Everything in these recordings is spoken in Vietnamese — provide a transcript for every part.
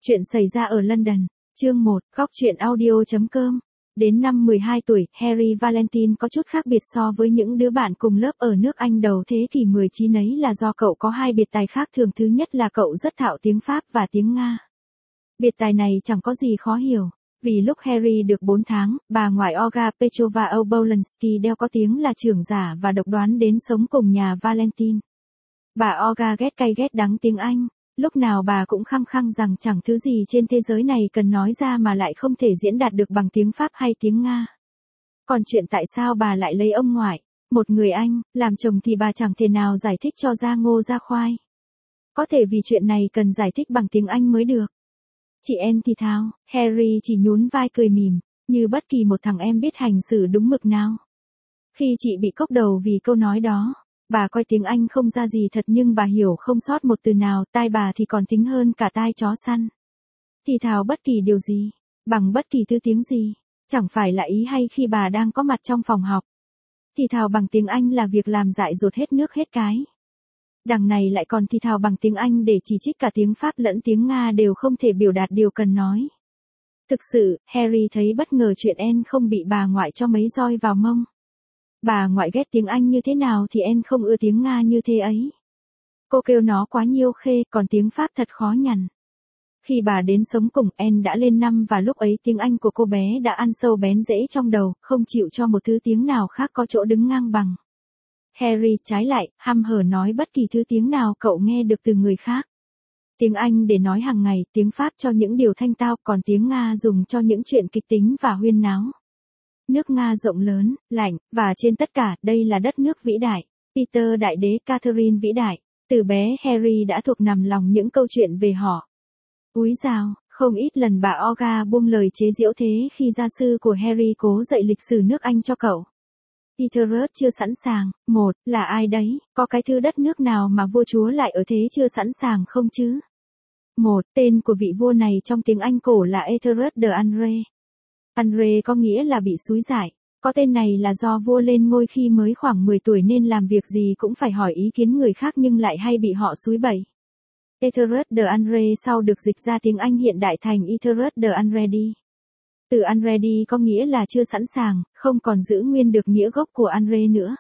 Chuyện xảy ra ở London. Chương 1, Góc truyện audio.com. Đến năm 12 tuổi, Harry Valentine có chút khác biệt so với những đứa bạn cùng lớp ở nước Anh đầu thế kỷ 19 ấy là do cậu có hai biệt tài khác thường. Thứ nhất là cậu rất thạo tiếng Pháp và tiếng Nga. Biệt tài này chẳng có gì khó hiểu. Vì lúc Harry được 4 tháng, bà ngoại Olga Petrovna Obolensky đeo có tiếng là trưởng giả và độc đoán đến sống cùng nhà Valentine. Bà Olga ghét cay ghét đắng tiếng Anh. Lúc nào bà cũng khăng khăng rằng chẳng thứ gì trên thế giới này cần nói ra mà lại không thể diễn đạt được bằng tiếng Pháp hay tiếng Nga. Còn chuyện tại sao bà lại lấy ông ngoại, một người Anh, làm chồng thì bà chẳng thể nào giải thích cho ra ngô ra khoai. Có thể vì chuyện này cần giải thích bằng tiếng Anh mới được. Chị em thì thào, Harry chỉ nhún vai cười mỉm, như bất kỳ một thằng em biết hành xử đúng mực nào. Khi chị bị cốc đầu vì câu nói đó, bà coi tiếng Anh không ra gì thật nhưng bà hiểu không sót một từ nào, tai bà thì còn thính hơn cả tai chó săn. Thì thào bất kỳ điều gì, bằng bất kỳ thứ tiếng gì, chẳng phải là ý hay khi bà đang có mặt trong phòng học. Thì thào bằng tiếng Anh là việc làm dại dột hết nước hết cái. Đằng này lại còn thì thào bằng tiếng Anh để chỉ trích cả tiếng Pháp lẫn tiếng Nga đều không thể biểu đạt điều cần nói. Thực sự, Harry thấy bất ngờ chuyện Anne không bị bà ngoại cho mấy roi vào mông. Bà ngoại ghét tiếng Anh như thế nào thì Anne không ưa tiếng Nga như thế ấy. Cô kêu nó quá nhiêu khê, còn tiếng Pháp thật khó nhằn. Khi bà đến sống cùng, Anne đã lên năm và lúc ấy tiếng Anh của cô bé đã ăn sâu bén rễ trong đầu, không chịu cho một thứ tiếng nào khác có chỗ đứng ngang bằng. Harry trái lại, hăm hở nói bất kỳ thứ tiếng nào cậu nghe được từ người khác. Tiếng Anh để nói hàng ngày, tiếng Pháp cho những điều thanh tao, còn tiếng Nga dùng cho những chuyện kịch tính và huyên náo. Nước Nga rộng lớn, lạnh, và trên tất cả, đây là đất nước vĩ đại. Peter Đại Đế, Catherine vĩ đại. Từ bé Harry đã thuộc nằm lòng những câu chuyện về họ. Úi dào, không ít lần bà Olga buông lời chế giễu thế khi gia sư của Harry cố dạy lịch sử nước Anh cho cậu. Etherus chưa sẵn sàng, một, là ai đấy, có cái thứ đất nước nào mà vua chúa lại ở thế chưa sẵn sàng không chứ? Một, tên của vị vua này trong tiếng Anh cổ là Etherus de André. André có nghĩa là bị xúi giải. Có tên này là do vua lên ngôi khi mới khoảng 10 tuổi nên làm việc gì cũng phải hỏi ý kiến người khác nhưng lại hay bị họ xúi bẩy. Etherus de André sau được dịch ra tiếng Anh hiện đại thành Etherus de Andready. Từ Andready có nghĩa là chưa sẵn sàng, không còn giữ nguyên được nghĩa gốc của André nữa.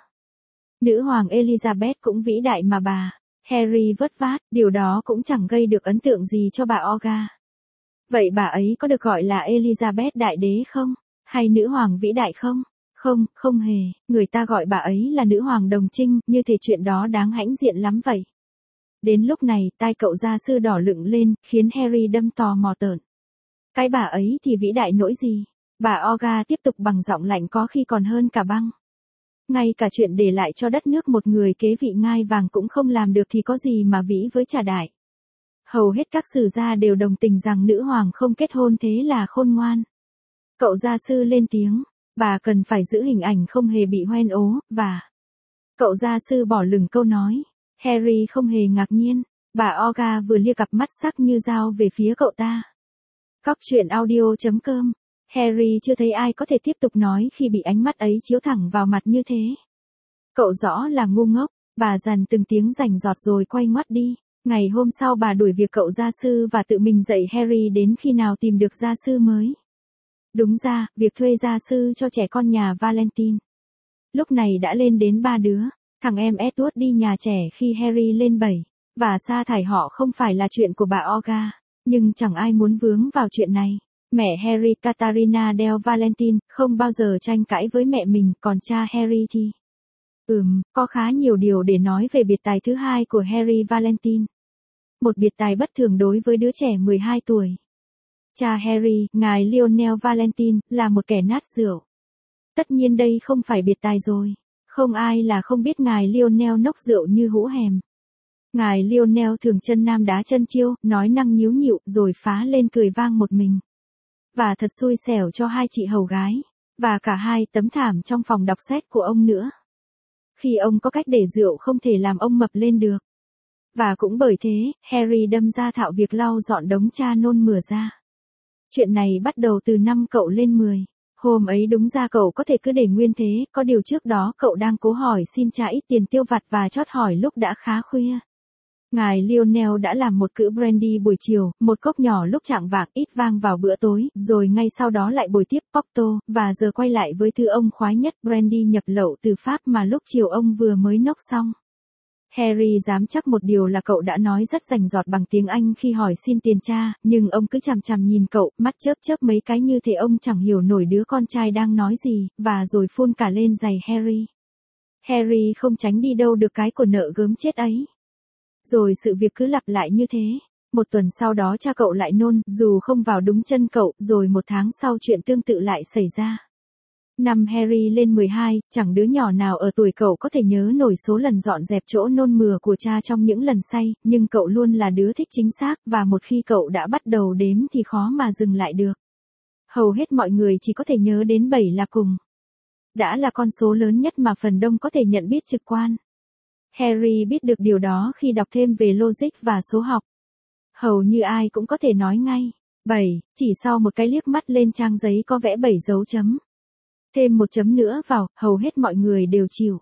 Nữ hoàng Elizabeth cũng vĩ đại mà bà. Harry vất vát, điều đó cũng chẳng gây được ấn tượng gì cho bà Olga. Vậy bà ấy có được gọi là Elizabeth Đại Đế không? Hay nữ hoàng vĩ đại không? Không, không hề, người ta gọi bà ấy là nữ hoàng đồng trinh, như thể chuyện đó đáng hãnh diện lắm vậy. Đến lúc này, tai cậu gia sư đỏ lựng lên, khiến Harry đâm tò mò tởn. Cái bà ấy thì vĩ đại nỗi gì? Bà Olga tiếp tục bằng giọng lạnh có khi còn hơn cả băng. Ngay cả chuyện để lại cho đất nước một người kế vị ngai vàng cũng không làm được thì có gì mà vĩ với trà đại. Hầu hết các sử gia đều đồng tình rằng nữ hoàng không kết hôn thế là khôn ngoan. Cậu gia sư lên tiếng, bà cần phải giữ hình ảnh không hề bị hoen ố, và... Cậu gia sư bỏ lửng câu nói. Harry không hề ngạc nhiên, bà Olga vừa lia cặp mắt sắc như dao về phía cậu ta. Góc truyện audio.com. Harry chưa thấy ai có thể tiếp tục nói khi bị ánh mắt ấy chiếu thẳng vào mặt như thế. Cậu rõ là ngu ngốc, bà dằn từng tiếng rành giọt rồi quay ngoắt đi. Ngày hôm sau bà đuổi việc cậu gia sư và tự mình dạy Harry đến khi nào tìm được gia sư mới. Đúng ra, việc thuê gia sư cho trẻ con nhà Valentine lúc này đã lên đến 3 đứa. Thằng em Edward đi nhà trẻ khi Harry lên 7, và sa thải họ không phải là chuyện của bà Olga, nhưng chẳng ai muốn vướng vào chuyện này. Mẹ Harry, Katharina del Valentine, không bao giờ tranh cãi với mẹ mình, còn cha Harry thì... có khá nhiều điều để nói về biệt tài thứ hai của Harry Valentine. Một biệt tài bất thường đối với đứa trẻ 12 tuổi. Cha Harry, ngài Lionel Valentine, là một kẻ nát rượu. Tất nhiên đây không phải biệt tài rồi. Không ai là không biết ngài Lionel nốc rượu như hũ hèm. Ngài Lionel thường chân nam đá chân chiêu, nói năng nhíu nhịu, rồi phá lên cười vang một mình. Và thật xui xẻo cho hai chị hầu gái, và cả hai tấm thảm trong phòng đọc sách của ông nữa. Khi ông có cách để rượu không thể làm ông mập lên được. Và cũng bởi thế, Harry đâm ra thạo việc lau dọn đống cha nôn mửa ra. Chuyện này bắt đầu từ năm cậu lên 10. Hôm ấy đúng ra cậu có thể cứ để nguyên thế, có điều trước đó cậu đang cố hỏi xin cha ít tiền tiêu vặt và chót hỏi lúc đã khá khuya. Ngài Lionel đã làm một cữ brandy buổi chiều, một cốc nhỏ lúc chạng vạng ít vang vào bữa tối, rồi ngay sau đó lại bồi tiếp Porto, và giờ quay lại với thứ ông khoái nhất brandy nhập lậu từ Pháp mà lúc chiều ông vừa mới nốc xong. Harry dám chắc một điều là cậu đã nói rất rành rọt bằng tiếng Anh khi hỏi xin tiền cha, nhưng ông cứ chằm chằm nhìn cậu, mắt chớp chớp mấy cái như thể ông chẳng hiểu nổi đứa con trai đang nói gì, và rồi phun cả lên giày Harry. Harry không tránh đi đâu được cái của nợ gớm chết ấy. Rồi sự việc cứ lặp lại như thế. Một tuần sau đó cha cậu lại nôn, dù không vào đúng chân cậu, rồi một tháng sau chuyện tương tự lại xảy ra. Năm Harry lên 12, chẳng đứa nhỏ nào ở tuổi cậu có thể nhớ nổi số lần dọn dẹp chỗ nôn mửa của cha trong những lần say, nhưng cậu luôn là đứa thích chính xác, và một khi cậu đã bắt đầu đếm thì khó mà dừng lại được. Hầu hết mọi người chỉ có thể nhớ đến 7 là cùng. Đã là con số lớn nhất mà phần đông có thể nhận biết trực quan. Harry biết được điều đó khi đọc thêm về logic và số học. Hầu như ai cũng có thể nói ngay. 7, chỉ sau một cái liếc mắt lên trang giấy có vẽ 7 dấu chấm. Thêm một chấm nữa vào, hầu hết mọi người đều chịu.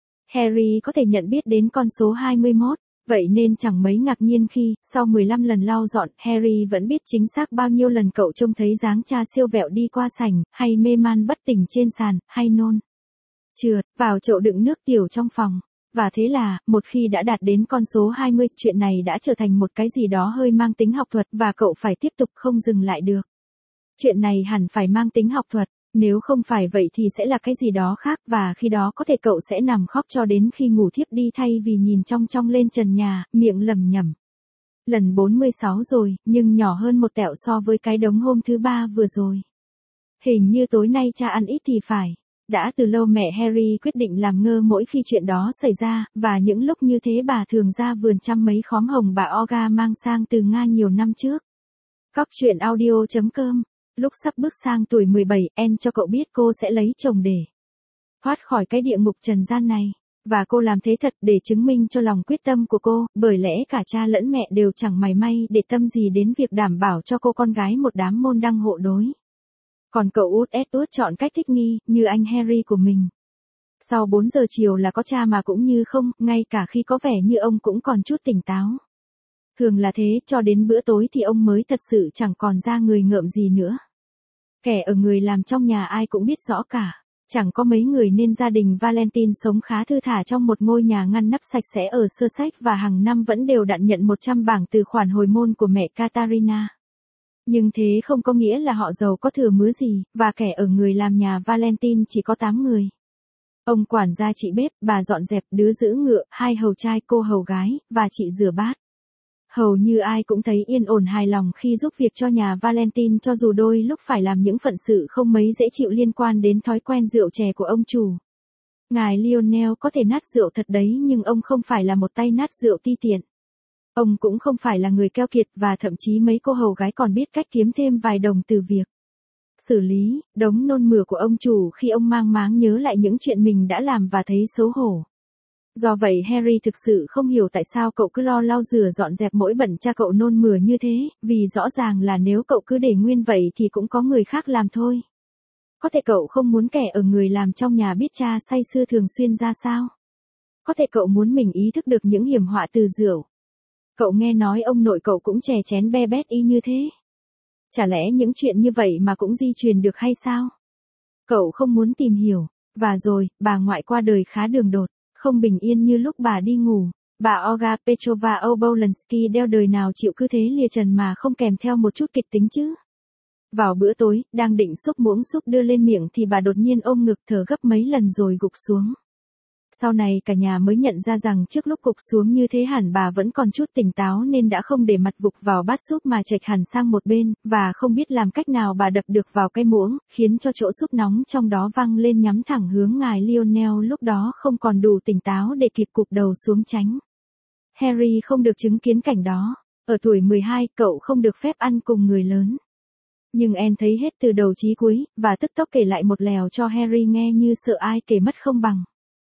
Harry có thể nhận biết đến con số 21, vậy nên chẳng mấy ngạc nhiên khi, sau 15 lần lau dọn, Harry vẫn biết chính xác bao nhiêu lần cậu trông thấy dáng cha siêu vẹo đi qua sảnh, hay mê man bất tỉnh trên sàn, hay nôn trượt vào chậu đựng nước tiểu trong phòng. Và thế là, một khi đã đạt đến con số 20, chuyện này đã trở thành một cái gì đó hơi mang tính học thuật và cậu phải tiếp tục không dừng lại được. Chuyện này hẳn phải mang tính học thuật, nếu không phải vậy thì sẽ là cái gì đó khác và khi đó có thể cậu sẽ nằm khóc cho đến khi ngủ thiếp đi thay vì nhìn trong trong lên trần nhà, miệng lẩm nhẩm. Lần 46 rồi, nhưng nhỏ hơn một tẹo so với cái đống hôm thứ 3 vừa rồi. Hình như tối nay cha ăn ít thì phải. Đã từ lâu mẹ Harry quyết định làm ngơ mỗi khi chuyện đó xảy ra, và những lúc như thế bà thường ra vườn chăm mấy khóm hồng bà Olga mang sang từ Nga nhiều năm trước. Cóc truyện audio.com. Lúc sắp bước sang tuổi 17, Anne cho cậu biết cô sẽ lấy chồng để thoát khỏi cái địa ngục trần gian này. Và cô làm thế thật để chứng minh cho lòng quyết tâm của cô, bởi lẽ cả cha lẫn mẹ đều chẳng mảy may để tâm gì đến việc đảm bảo cho cô con gái một đám môn đăng hộ đối. Còn cậu út Edward chọn cách thích nghi, như anh Harry của mình. Sau 4 giờ chiều là có cha mà cũng như không, ngay cả khi có vẻ như ông cũng còn chút tỉnh táo. Thường là thế, cho đến bữa tối thì ông mới thật sự chẳng còn ra người ngợm gì nữa. Kẻ ở người làm trong nhà ai cũng biết rõ cả. Chẳng có mấy người nên gia đình Valentine sống khá thư thả trong một ngôi nhà ngăn nắp sạch sẽ ở Sussex và hàng năm vẫn đều đặn nhận 100 bảng từ khoản hồi môn của mẹ Katarina. Nhưng thế không có nghĩa là họ giàu có thừa mứa gì, và kẻ ở người làm nhà Valentine chỉ có 8 người. Ông quản gia chị bếp, bà dọn dẹp, đứa giữ ngựa, 2 hầu trai, cô hầu gái, và chị rửa bát. Hầu như ai cũng thấy yên ổn hài lòng khi giúp việc cho nhà Valentine cho dù đôi lúc phải làm những phận sự không mấy dễ chịu liên quan đến thói quen rượu chè của ông chủ. Ngài Lionel có thể nát rượu thật đấy nhưng ông không phải là một tay nát rượu ti tiện. Ông cũng không phải là người keo kiệt và thậm chí mấy cô hầu gái còn biết cách kiếm thêm vài đồng từ việc xử lý đống nôn mửa của ông chủ khi ông mang máng nhớ lại những chuyện mình đã làm và thấy xấu hổ. Do vậy Harry thực sự không hiểu tại sao cậu cứ lo lau rửa dọn dẹp mỗi bận cha cậu nôn mửa như thế, vì rõ ràng là nếu cậu cứ để nguyên vậy thì cũng có người khác làm thôi. Có thể cậu không muốn kẻ ở người làm trong nhà biết cha say sưa thường xuyên ra sao. Có thể cậu muốn mình ý thức được những hiểm họa từ rượu. Cậu nghe nói ông nội cậu cũng chè chén be bét y như thế. Chả lẽ những chuyện như vậy mà cũng di truyền được hay sao? Cậu không muốn tìm hiểu. Và rồi, bà ngoại qua đời khá đường đột, không bình yên như lúc bà đi ngủ. Bà Olga Petrova Obolensky đeo đời nào chịu cứ thế lìa trần mà không kèm theo một chút kịch tính chứ. Vào bữa tối, đang định xúc muỗng súp đưa lên miệng thì bà đột nhiên ôm ngực thở gấp mấy lần rồi gục xuống. Sau này cả nhà mới nhận ra rằng trước lúc gục xuống như thế hẳn bà vẫn còn chút tỉnh táo nên đã không để mặt vục vào bát súp mà chệch hẳn sang một bên, và không biết làm cách nào bà đập được vào cái muỗng, khiến cho chỗ súp nóng trong đó văng lên nhắm thẳng hướng ngài Lionel lúc đó không còn đủ tỉnh táo để kịp cụp đầu xuống tránh. Harry không được chứng kiến cảnh đó. Ở tuổi 12, cậu không được phép ăn cùng người lớn. Nhưng Anne thấy hết từ đầu chí cuối, và tức tốc kể lại một lèo cho Harry nghe như sợ ai kể mất không bằng.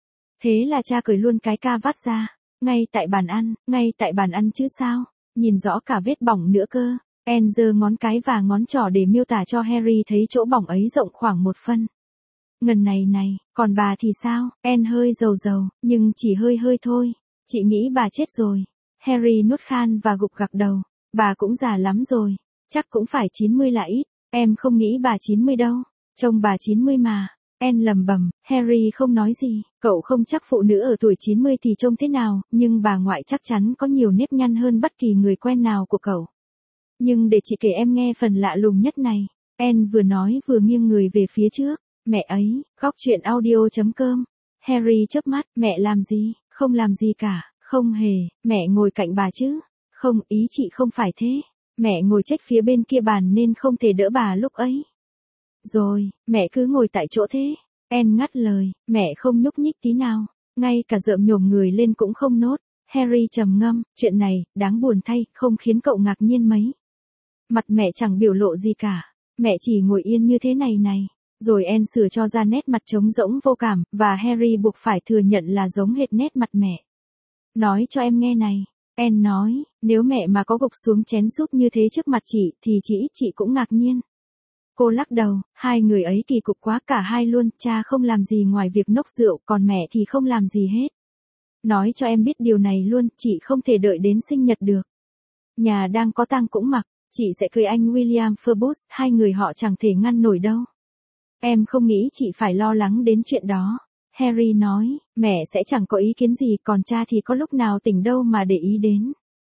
Thế là cha cởi luôn cái ca vắt ra, ngay tại bàn ăn chứ sao, nhìn rõ cả vết bỏng nữa cơ. Anne giơ ngón cái và ngón trỏ để miêu tả cho Harry thấy chỗ bỏng ấy rộng khoảng 1 phân. Ngần này, còn bà thì sao? Anne hơi dầu, nhưng chỉ hơi thôi. Chị nghĩ bà chết rồi. Harry nuốt khan và gục gặc đầu. Bà cũng già lắm rồi. Chắc cũng phải 90 là ít. Em không nghĩ bà 90 đâu. Trông bà 90 mà. Anne lầm bầm. Harry không nói gì. Cậu không chắc phụ nữ ở tuổi 90 thì trông thế nào, nhưng bà ngoại chắc chắn có nhiều nếp nhăn hơn bất kỳ người quen nào của cậu. Nhưng để chị kể em nghe phần lạ lùng nhất này. Anne vừa nói vừa nghiêng người về phía trước. Mẹ ấy, góc chuyện audio.com. Harry chớp mắt. Mẹ làm gì? Không làm gì cả. Không hề, mẹ ngồi cạnh bà chứ. Không, ý chị không phải thế. Mẹ ngồi chếch phía bên kia bàn nên không thể đỡ bà lúc ấy. Rồi, mẹ cứ ngồi tại chỗ thế. Anne ngắt lời. Mẹ không nhúc nhích tí nào. Ngay cả dợm nhổm người lên cũng không nốt. Harry trầm ngâm. Chuyện này, đáng buồn thay, không khiến cậu ngạc nhiên mấy. Mặt mẹ chẳng biểu lộ gì cả. Mẹ chỉ ngồi yên như thế này này. Rồi Anne sửa cho ra nét mặt trống rỗng vô cảm, và Harry buộc phải thừa nhận là giống hệt nét mặt mẹ. Nói cho em nghe này. Anne nói, nếu mẹ mà có gục xuống chén súp như thế trước mặt chị, thì chị cũng ngạc nhiên. Cô lắc đầu, hai người ấy kỳ cục quá cả hai luôn, cha không làm gì ngoài việc nốc rượu, còn mẹ thì không làm gì hết. Nói cho em biết điều này luôn, chị không thể đợi đến sinh nhật được. Nhà đang có tang cũng mặc, chị sẽ cưới anh William Phoebus, hai người họ chẳng thể ngăn nổi đâu. Em không nghĩ chị phải lo lắng đến chuyện đó. Harry nói, mẹ sẽ chẳng có ý kiến gì, còn cha thì có lúc nào tỉnh đâu mà để ý đến.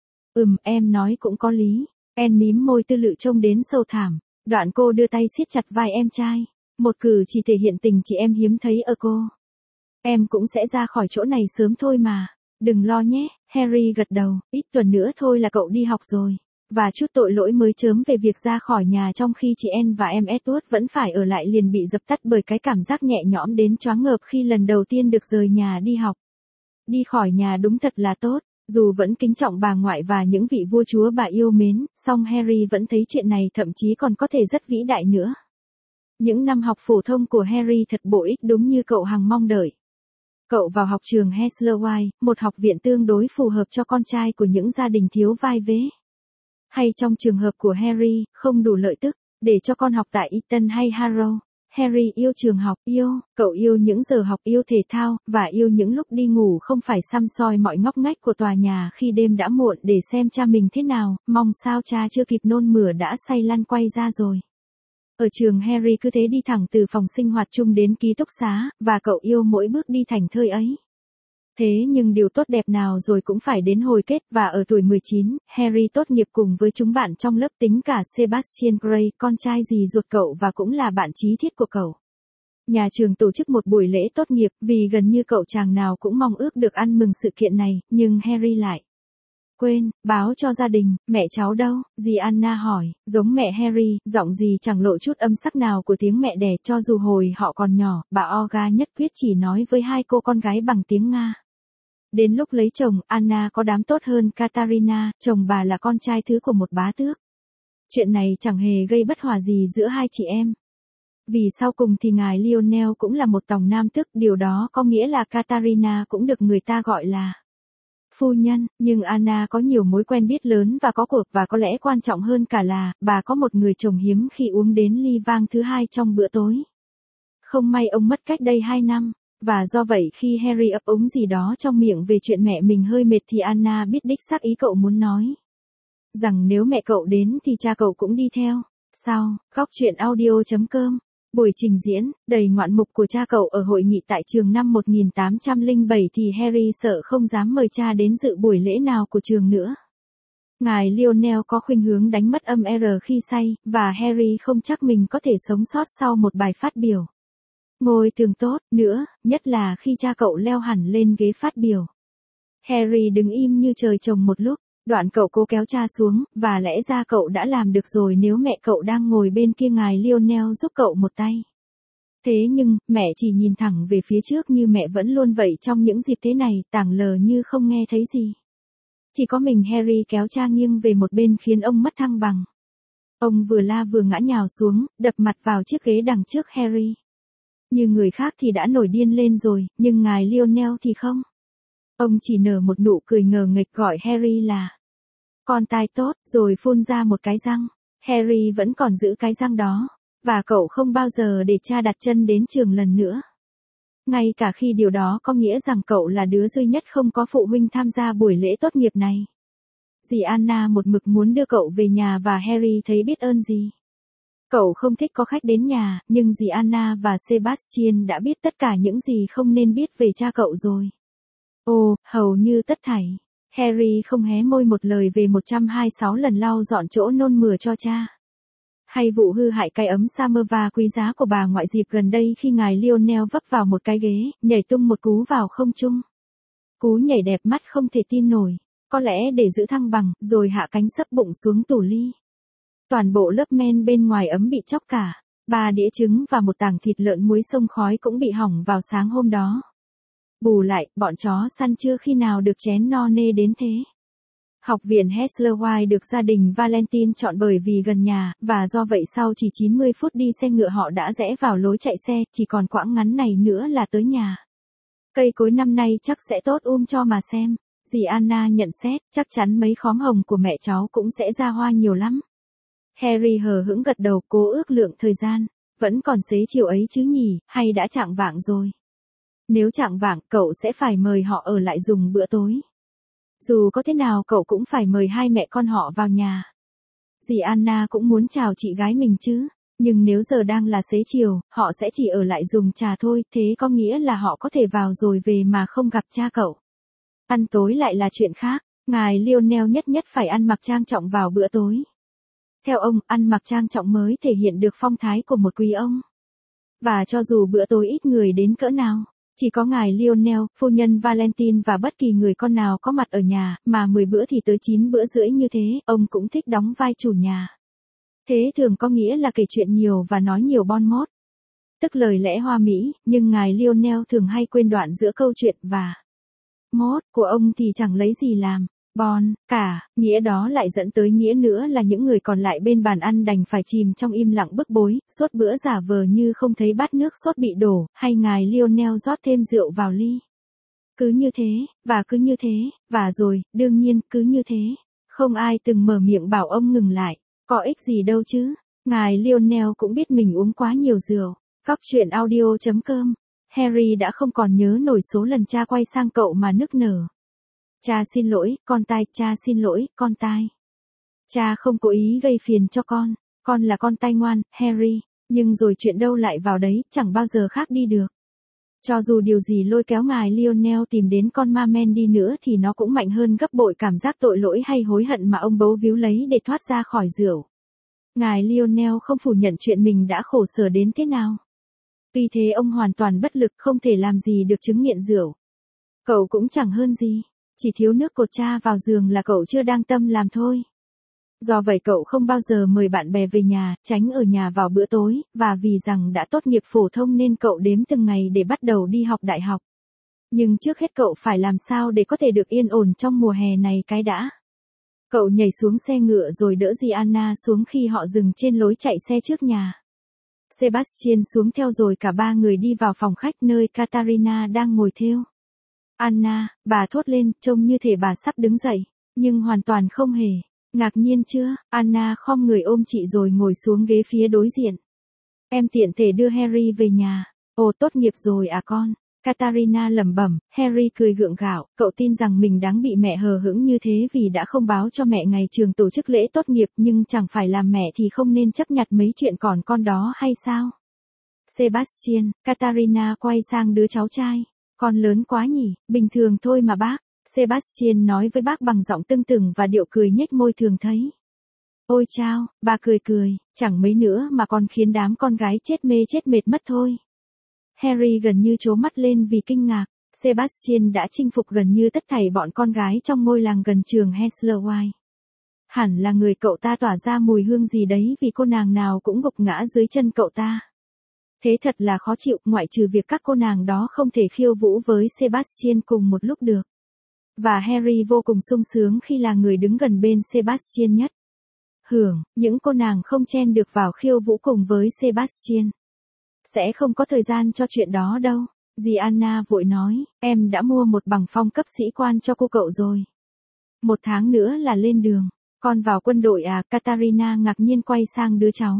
Em nói cũng có lý. Anne mím môi tư lự trông đến sâu thẳm. Đoạn cô đưa tay siết chặt vai em trai. Một cử chỉ thể hiện tình chị em hiếm thấy ở cô. Em cũng sẽ ra khỏi chỗ này sớm thôi mà. Đừng lo nhé. Harry gật đầu, ít tuần nữa thôi là cậu đi học rồi. Và chút tội lỗi mới chớm về việc ra khỏi nhà trong khi chị Anne và em Edward vẫn phải ở lại liền bị dập tắt bởi cái cảm giác nhẹ nhõm đến choáng ngợp khi lần đầu tiên được rời nhà đi học. Đi khỏi nhà đúng thật là tốt, dù vẫn kính trọng bà ngoại và những vị vua chúa bà yêu mến, song Harry vẫn thấy chuyện này thậm chí còn có thể rất vĩ đại nữa. Những năm học phổ thông của Harry thật bổ ích đúng như cậu hằng mong đợi. Cậu vào học trường Heslowine, một học viện tương đối phù hợp cho con trai của những gia đình thiếu vai vế. Hay trong trường hợp của Harry, không đủ lợi tức, để cho con học tại Eton hay Harrow. Harry yêu trường học, cậu yêu những giờ học, yêu thể thao, và yêu những lúc đi ngủ không phải săm soi mọi ngóc ngách của tòa nhà khi đêm đã muộn để xem cha mình thế nào, mong sao cha chưa kịp nôn mửa đã say lăn quay ra rồi. Ở trường Harry cứ thế đi thẳng từ phòng sinh hoạt chung đến ký túc xá, và cậu yêu mỗi bước đi thành thơi ấy. Thế nhưng điều tốt đẹp nào rồi cũng phải đến hồi kết, và ở tuổi 19, Harry tốt nghiệp cùng với chúng bạn trong lớp, tính cả Sebastian Gray, con trai dì ruột cậu và cũng là bạn chí thiết của cậu. Nhà trường tổ chức một buổi lễ tốt nghiệp, vì gần như cậu chàng nào cũng mong ước được ăn mừng sự kiện này, nhưng Harry lại quên báo cho gia đình. Mẹ cháu đâu? Dì Anna hỏi. Giống mẹ Harry, giọng dì chẳng lộ chút âm sắc nào của tiếng mẹ đẻ, cho dù hồi họ còn nhỏ, bà Olga nhất quyết chỉ nói với hai cô con gái bằng tiếng Nga. Đến lúc lấy chồng, Anna có đám tốt hơn Katarina, chồng bà là con trai thứ của một bá tước. Chuyện này chẳng hề gây bất hòa gì giữa hai chị em. Vì sau cùng thì ngài Lionel cũng là một tòng nam tước, điều đó có nghĩa là Katarina cũng được người ta gọi là phu nhân, nhưng Anna có nhiều mối quen biết lớn và có cuộc, và có lẽ quan trọng hơn cả là, bà có một người chồng hiếm khi uống đến ly vang thứ hai trong bữa tối. Không may ông mất cách đây 2 năm. Và do vậy khi Harry ấp úng gì đó trong miệng về chuyện mẹ mình hơi mệt thì Anna biết đích xác ý cậu muốn nói. Rằng nếu mẹ cậu đến thì cha cậu cũng đi theo. Sau, góc chuyện audio.com. Buổi trình diễn, đầy ngoạn mục của cha cậu ở hội nghị tại trường năm 1807 thì Harry sợ không dám mời cha đến dự buổi lễ nào của trường nữa. Ngài Lionel có khuynh hướng đánh mất âm R khi say, và Harry không chắc mình có thể sống sót sau một bài phát biểu. Ngồi tường tốt, nữa, nhất là khi cha cậu leo hẳn lên ghế phát biểu. Harry đứng im như trời trồng một lúc, đoạn cậu cố kéo cha xuống, và lẽ ra cậu đã làm được rồi nếu mẹ cậu đang ngồi bên kia ngài Lionel giúp cậu một tay. Thế nhưng, mẹ chỉ nhìn thẳng về phía trước như mẹ vẫn luôn vậy trong những dịp thế này, tảng lờ như không nghe thấy gì. Chỉ có mình Harry kéo cha nghiêng về một bên khiến ông mất thăng bằng. Ông vừa la vừa ngã nhào xuống, đập mặt vào chiếc ghế đằng trước Harry. Như người khác thì đã nổi điên lên rồi, nhưng ngài Lionel thì không. Ông chỉ nở một nụ cười ngờ nghệch gọi Harry là con tai tốt, rồi phun ra một cái răng. Harry vẫn còn giữ cái răng đó, và cậu không bao giờ để cha đặt chân đến trường lần nữa. Ngay cả khi điều đó có nghĩa rằng cậu là đứa duy nhất không có phụ huynh tham gia buổi lễ tốt nghiệp này. Dì Anna một mực muốn đưa cậu về nhà và Harry thấy biết ơn gì. Cậu không thích có khách đến nhà, nhưng dì Anna và Sebastian đã biết tất cả những gì không nên biết về cha cậu rồi. Ồ, hầu như tất thảy. Harry không hé môi một lời về 126 lần lau dọn chỗ nôn mửa cho cha. Hay vụ hư hại cái ấm Samovar quý giá của bà ngoại dịp gần đây khi ngài Lionel vấp vào một cái ghế, nhảy tung một cú vào không trung. Cú nhảy đẹp mắt không thể tin nổi, có lẽ để giữ thăng bằng, rồi hạ cánh sấp bụng xuống tủ ly. Toàn bộ lớp men bên ngoài ấm bị chóc cả, 3 đĩa trứng và một tảng thịt lợn muối sông khói cũng bị hỏng vào sáng hôm đó. Bù lại, bọn chó săn chưa khi nào được chén no nê đến thế. Học viện Heslewhite được gia đình Valentine chọn bởi vì gần nhà, và do vậy sau chỉ 90 phút đi xe ngựa họ đã rẽ vào lối chạy xe, chỉ còn quãng ngắn này nữa là tới nhà. Cây cối năm nay chắc sẽ tốt cho mà xem. Dì Anna nhận xét, chắc chắn mấy khóm hồng của mẹ cháu cũng sẽ ra hoa nhiều lắm. Harry hờ hững gật đầu, cố ước lượng thời gian. Vẫn còn xế chiều ấy chứ nhỉ, hay đã chạng vạng rồi? Nếu chạng vạng, cậu sẽ phải mời họ ở lại dùng bữa tối. Dù có thế nào cậu cũng phải mời hai mẹ con họ vào nhà. Dì Anna cũng muốn chào chị gái mình chứ. Nhưng nếu giờ đang là xế chiều, họ sẽ chỉ ở lại dùng trà thôi, thế có nghĩa là họ có thể vào rồi về mà không gặp cha cậu. Ăn tối lại là chuyện khác, ngài Lionel nhất phải ăn mặc trang trọng vào bữa tối. Theo ông, ăn mặc trang trọng mới thể hiện được phong thái của một quý ông. Và cho dù bữa tối ít người đến cỡ nào, chỉ có ngài Lionel, phu nhân Valentine và bất kỳ người con nào có mặt ở nhà, mà 10 bữa thì tới 9 bữa rưỡi như thế, ông cũng thích đóng vai chủ nhà. Thế thường có nghĩa là kể chuyện nhiều và nói nhiều bon mốt. Tức lời lẽ hoa mỹ, nhưng ngài Lionel thường hay quên đoạn giữa câu chuyện và mốt của ông thì chẳng lấy gì làm bon cả, nghĩa đó lại dẫn tới nghĩa nữa là những người còn lại bên bàn ăn đành phải chìm trong im lặng bức bối, suốt bữa giả vờ như không thấy bát nước sốt bị đổ, hay ngài Lionel rót thêm rượu vào ly. Cứ như thế, và cứ như thế, và rồi, đương nhiên, cứ như thế. Không ai từng mở miệng bảo ông ngừng lại, có ích gì đâu chứ. Ngài Lionel cũng biết mình uống quá nhiều rượu. Góc truyện audio.com. Harry đã không còn nhớ nổi số lần cha quay sang cậu mà nức nở. Cha xin lỗi, con tai, cha xin lỗi, con tai. Cha không cố ý gây phiền cho con là con tai ngoan, Harry, nhưng rồi chuyện đâu lại vào đấy, chẳng bao giờ khác đi được. Cho dù điều gì lôi kéo ngài Lionel tìm đến con ma men đi nữa thì nó cũng mạnh hơn gấp bội cảm giác tội lỗi hay hối hận mà ông bấu víu lấy để thoát ra khỏi rượu. Ngài Lionel không phủ nhận chuyện mình đã khổ sở đến thế nào. Vì thế ông hoàn toàn bất lực, không thể làm gì được chứng nghiện rượu. Cậu cũng chẳng hơn gì, chỉ thiếu nước cột cha vào giường là cậu chưa đang tâm làm thôi. Do vậy cậu không bao giờ mời bạn bè về nhà, tránh ở nhà vào bữa tối, và vì rằng đã tốt nghiệp phổ thông nên cậu đếm từng ngày để bắt đầu đi học đại học. Nhưng trước hết cậu phải làm sao để có thể được yên ổn trong mùa hè này cái đã. Cậu nhảy xuống xe ngựa rồi đỡ dì Anna xuống khi họ dừng trên lối chạy xe trước nhà. Sebastian xuống theo rồi cả ba người đi vào phòng khách nơi Katarina đang ngồi thêu. Anna, bà thốt lên, trông như thể bà sắp đứng dậy, nhưng hoàn toàn không hề. Ngạc nhiên chưa? Anna khom người ôm chị rồi ngồi xuống ghế phía đối diện. Em tiện thể đưa Harry về nhà. Ồ, tốt nghiệp rồi à con? Katarina lẩm bẩm. Harry cười gượng gạo, cậu tin rằng mình đáng bị mẹ hờ hững như thế vì đã không báo cho mẹ ngày trường tổ chức lễ tốt nghiệp, nhưng chẳng phải làm mẹ thì không nên chấp nhặt mấy chuyện còn con đó hay sao? Sebastian, Katarina quay sang đứa cháu trai. Con lớn quá nhỉ, bình thường thôi mà bác. Sebastian nói với bác bằng giọng tưng tửng và điệu cười nhếch môi thường thấy. Ôi chao, bà cười, chẳng mấy nữa mà con khiến đám con gái chết mê chết mệt mất thôi. Harry gần như trố mắt lên vì kinh ngạc. Sebastian đã chinh phục gần như tất thảy bọn con gái trong ngôi làng gần trường Heslewhite. Hẳn là người cậu ta tỏa ra mùi hương gì đấy vì cô nàng nào cũng gục ngã dưới chân cậu ta. Thế thật là khó chịu, ngoại trừ việc các cô nàng đó không thể khiêu vũ với Sebastian cùng một lúc được. Và Harry vô cùng sung sướng khi là người đứng gần bên Sebastian nhất. Những cô nàng không chen được vào khiêu vũ cùng với Sebastian. Sẽ không có thời gian cho chuyện đó đâu. Dì Anna vội nói, em đã mua một bằng phong cấp sĩ quan cho cô cậu rồi. 1 tháng nữa là lên đường. Con vào quân đội à? Katarina ngạc nhiên quay sang đứa cháu.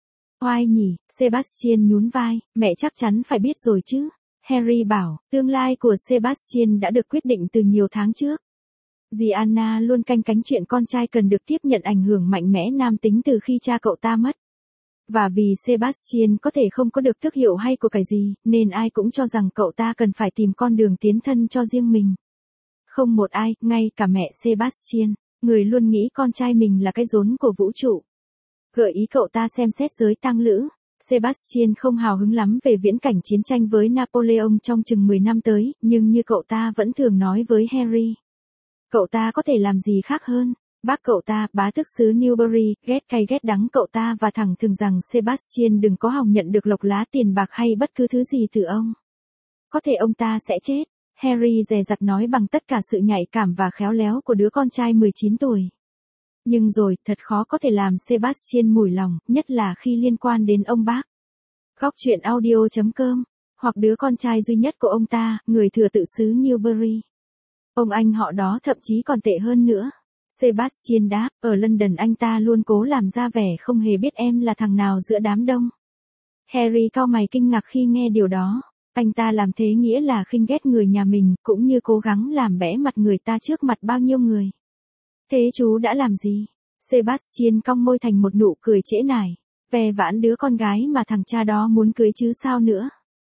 Oai nhỉ, Sebastian nhún vai, mẹ chắc chắn phải biết rồi chứ. Harry bảo, tương lai của Sebastian đã được quyết định từ nhiều tháng trước. Dì Anna luôn canh cánh chuyện con trai cần được tiếp nhận ảnh hưởng mạnh mẽ nam tính từ khi cha cậu ta mất. Và vì Sebastian có thể không có được tước hiệu hay của cải gì, nên ai cũng cho rằng cậu ta cần phải tìm con đường tiến thân cho riêng mình. Không một ai, ngay cả mẹ Sebastian, người luôn nghĩ con trai mình là cái rốn của vũ trụ, gợi ý cậu ta xem xét giới tang lữ. Sebastian không hào hứng lắm về viễn cảnh chiến tranh với Napoleon trong chừng 10 năm tới, nhưng như cậu ta vẫn thường nói với Harry, cậu ta có thể làm gì khác hơn. Bác cậu ta, bá tước xứ Newbury, ghét cay ghét đắng cậu ta và thẳng thừng rằng Sebastian đừng có hòng nhận được lộc lá tiền bạc hay bất cứ thứ gì từ ông. Có thể ông ta sẽ chết. Harry dè dặt nói bằng tất cả sự nhạy cảm và khéo léo của đứa con trai 19 tuổi. Nhưng rồi, thật khó có thể làm Sebastian mủi lòng, nhất là khi liên quan đến ông bác. Góc truyện audio.com, hoặc đứa con trai duy nhất của ông ta, người thừa tự xứ Newbury. Ông anh họ đó thậm chí còn tệ hơn nữa. Sebastian đáp, ở London anh ta luôn cố làm ra vẻ không hề biết em là thằng nào giữa đám đông. Harry cau mày kinh ngạc khi nghe điều đó. Anh ta làm thế nghĩa là khinh ghét người nhà mình, cũng như cố gắng làm bẽ mặt người ta trước mặt bao nhiêu người. Thế chú đã làm gì? Sebastian cong môi thành một nụ cười trễ nải, ve vãn đứa con gái mà thằng cha đó muốn cưới chứ sao nữa.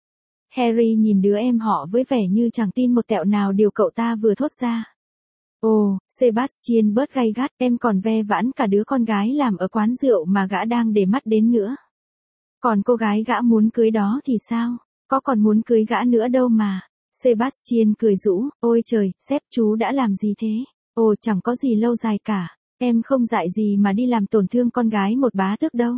Harry nhìn đứa em họ với vẻ như chẳng tin một tẹo nào điều cậu ta vừa thốt ra. Ồ, Sebastian bớt gay gắt, em còn ve vãn cả đứa con gái làm ở quán rượu mà gã đang để mắt đến nữa. Còn cô gái gã muốn cưới đó thì sao? Có còn muốn cưới gã nữa đâu mà. Sebastian cười rũ, ôi trời, sếp chú đã làm gì thế? Ồ chẳng có gì lâu dài cả, em không dại gì mà đi làm tổn thương con gái một bá tước đâu.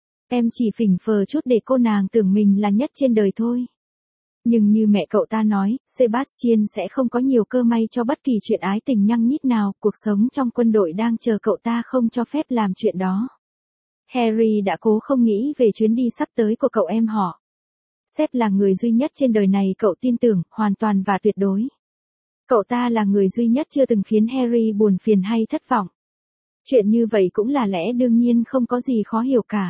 Em chỉ phỉnh phờ chút để cô nàng tưởng mình là nhất trên đời thôi. Nhưng như mẹ cậu ta nói, Sebastian sẽ không có nhiều cơ may cho bất kỳ chuyện ái tình nhăng nhít nào, cuộc sống trong quân đội đang chờ cậu ta không cho phép làm chuyện đó. Harry đã cố không nghĩ về chuyến đi sắp tới của cậu em họ. Sếp là người duy nhất trên đời này cậu tin tưởng, hoàn toàn và tuyệt đối. Cậu ta là người duy nhất chưa từng khiến Harry buồn phiền hay thất vọng. Chuyện như vậy cũng là lẽ đương nhiên không có gì khó hiểu cả.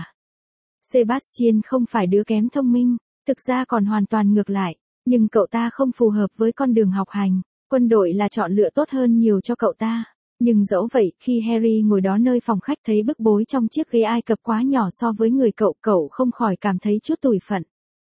Sebastian không phải đứa kém thông minh, thực ra còn hoàn toàn ngược lại, nhưng cậu ta không phù hợp với con đường học hành, quân đội là chọn lựa tốt hơn nhiều cho cậu ta. Nhưng dẫu vậy, khi Harry ngồi đó nơi phòng khách thấy bức bối trong chiếc ghế Ai Cập quá nhỏ so với người cậu không khỏi cảm thấy chút tủi phận.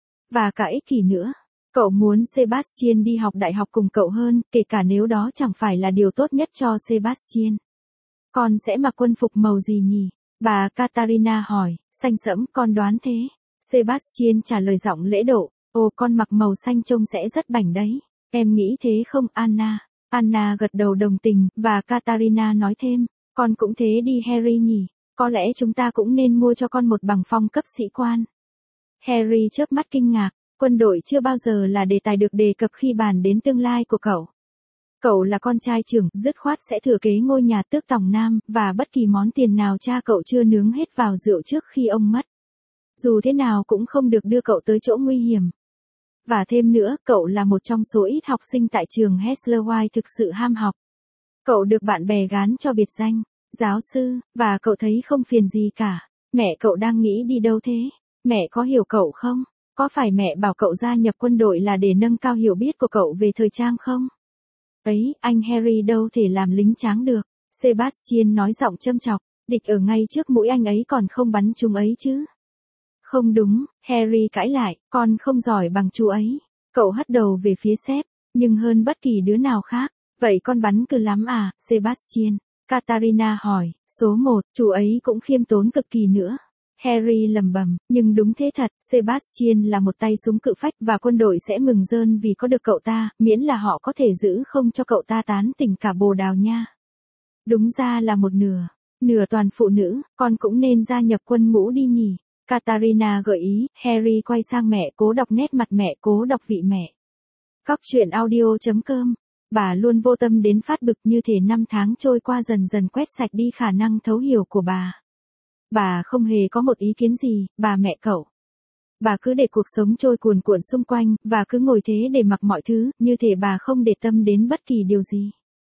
Và cả ích kỷ nữa. Cậu muốn Sebastian đi học đại học cùng cậu hơn, kể cả nếu đó chẳng phải là điều tốt nhất cho Sebastian. Con sẽ mặc quân phục màu gì nhỉ? Bà Katarina hỏi, xanh sẫm, con đoán thế. Sebastian trả lời giọng lễ độ, ồ con mặc màu xanh trông sẽ rất bảnh đấy. Em nghĩ thế không Anna? Anna gật đầu đồng tình, và Katarina nói thêm, con cũng thế đi Harry nhỉ, có lẽ chúng ta cũng nên mua cho con một bằng phong cấp sĩ quan. Harry chớp mắt kinh ngạc, quân đội chưa bao giờ là đề tài được đề cập khi bàn đến tương lai của cậu. Cậu là con trai trưởng, dứt khoát sẽ thừa kế ngôi nhà tước tòng Nam, và bất kỳ món tiền nào cha cậu chưa nướng hết vào rượu trước khi ông mất. Dù thế nào cũng không được đưa cậu tới chỗ nguy hiểm. Và thêm nữa, cậu là một trong số ít học sinh tại trường Heslewhite thực sự ham học. Cậu được bạn bè gán cho biệt danh, giáo sư, và cậu thấy không phiền gì cả. Mẹ cậu đang nghĩ đi đâu thế? Mẹ có hiểu cậu không? Có phải mẹ bảo cậu gia nhập quân đội là để nâng cao hiểu biết của cậu về thời trang không? Ấy, anh Harry đâu thể làm lính tráng được. Sebastian nói giọng châm chọc, địch ở ngay trước mũi anh ấy còn không bắn chúng ấy chứ. Không đúng, Harry cãi lại, con không giỏi bằng chú ấy. Cậu hất đầu về phía sếp, nhưng hơn bất kỳ đứa nào khác. Vậy con bắn cừ lắm à, Sebastian? Katarina hỏi, số 1, chú ấy cũng khiêm tốn cực kỳ nữa. Harry lẩm bẩm, nhưng đúng thế thật, Sebastian là một tay súng cự phách và quân đội sẽ mừng rơn vì có được cậu ta, miễn là họ có thể giữ không cho cậu ta tán tỉnh cả Bồ Đào Nha. Đúng ra là một nửa toàn phụ nữ, con cũng nên gia nhập quân ngũ đi nhỉ. Katarina gợi ý, Harry quay sang mẹ cố đọc nét mặt mẹ cố đọc vị mẹ. Góc truyện audio.com, bà luôn vô tâm đến phát bực như thể năm tháng trôi qua dần dần quét sạch đi khả năng thấu hiểu của bà. Bà không hề có một ý kiến gì, bà mẹ cậu. Bà cứ để cuộc sống trôi cuồn cuộn xung quanh, và cứ ngồi thế để mặc mọi thứ, như thể bà không để tâm đến bất kỳ điều gì.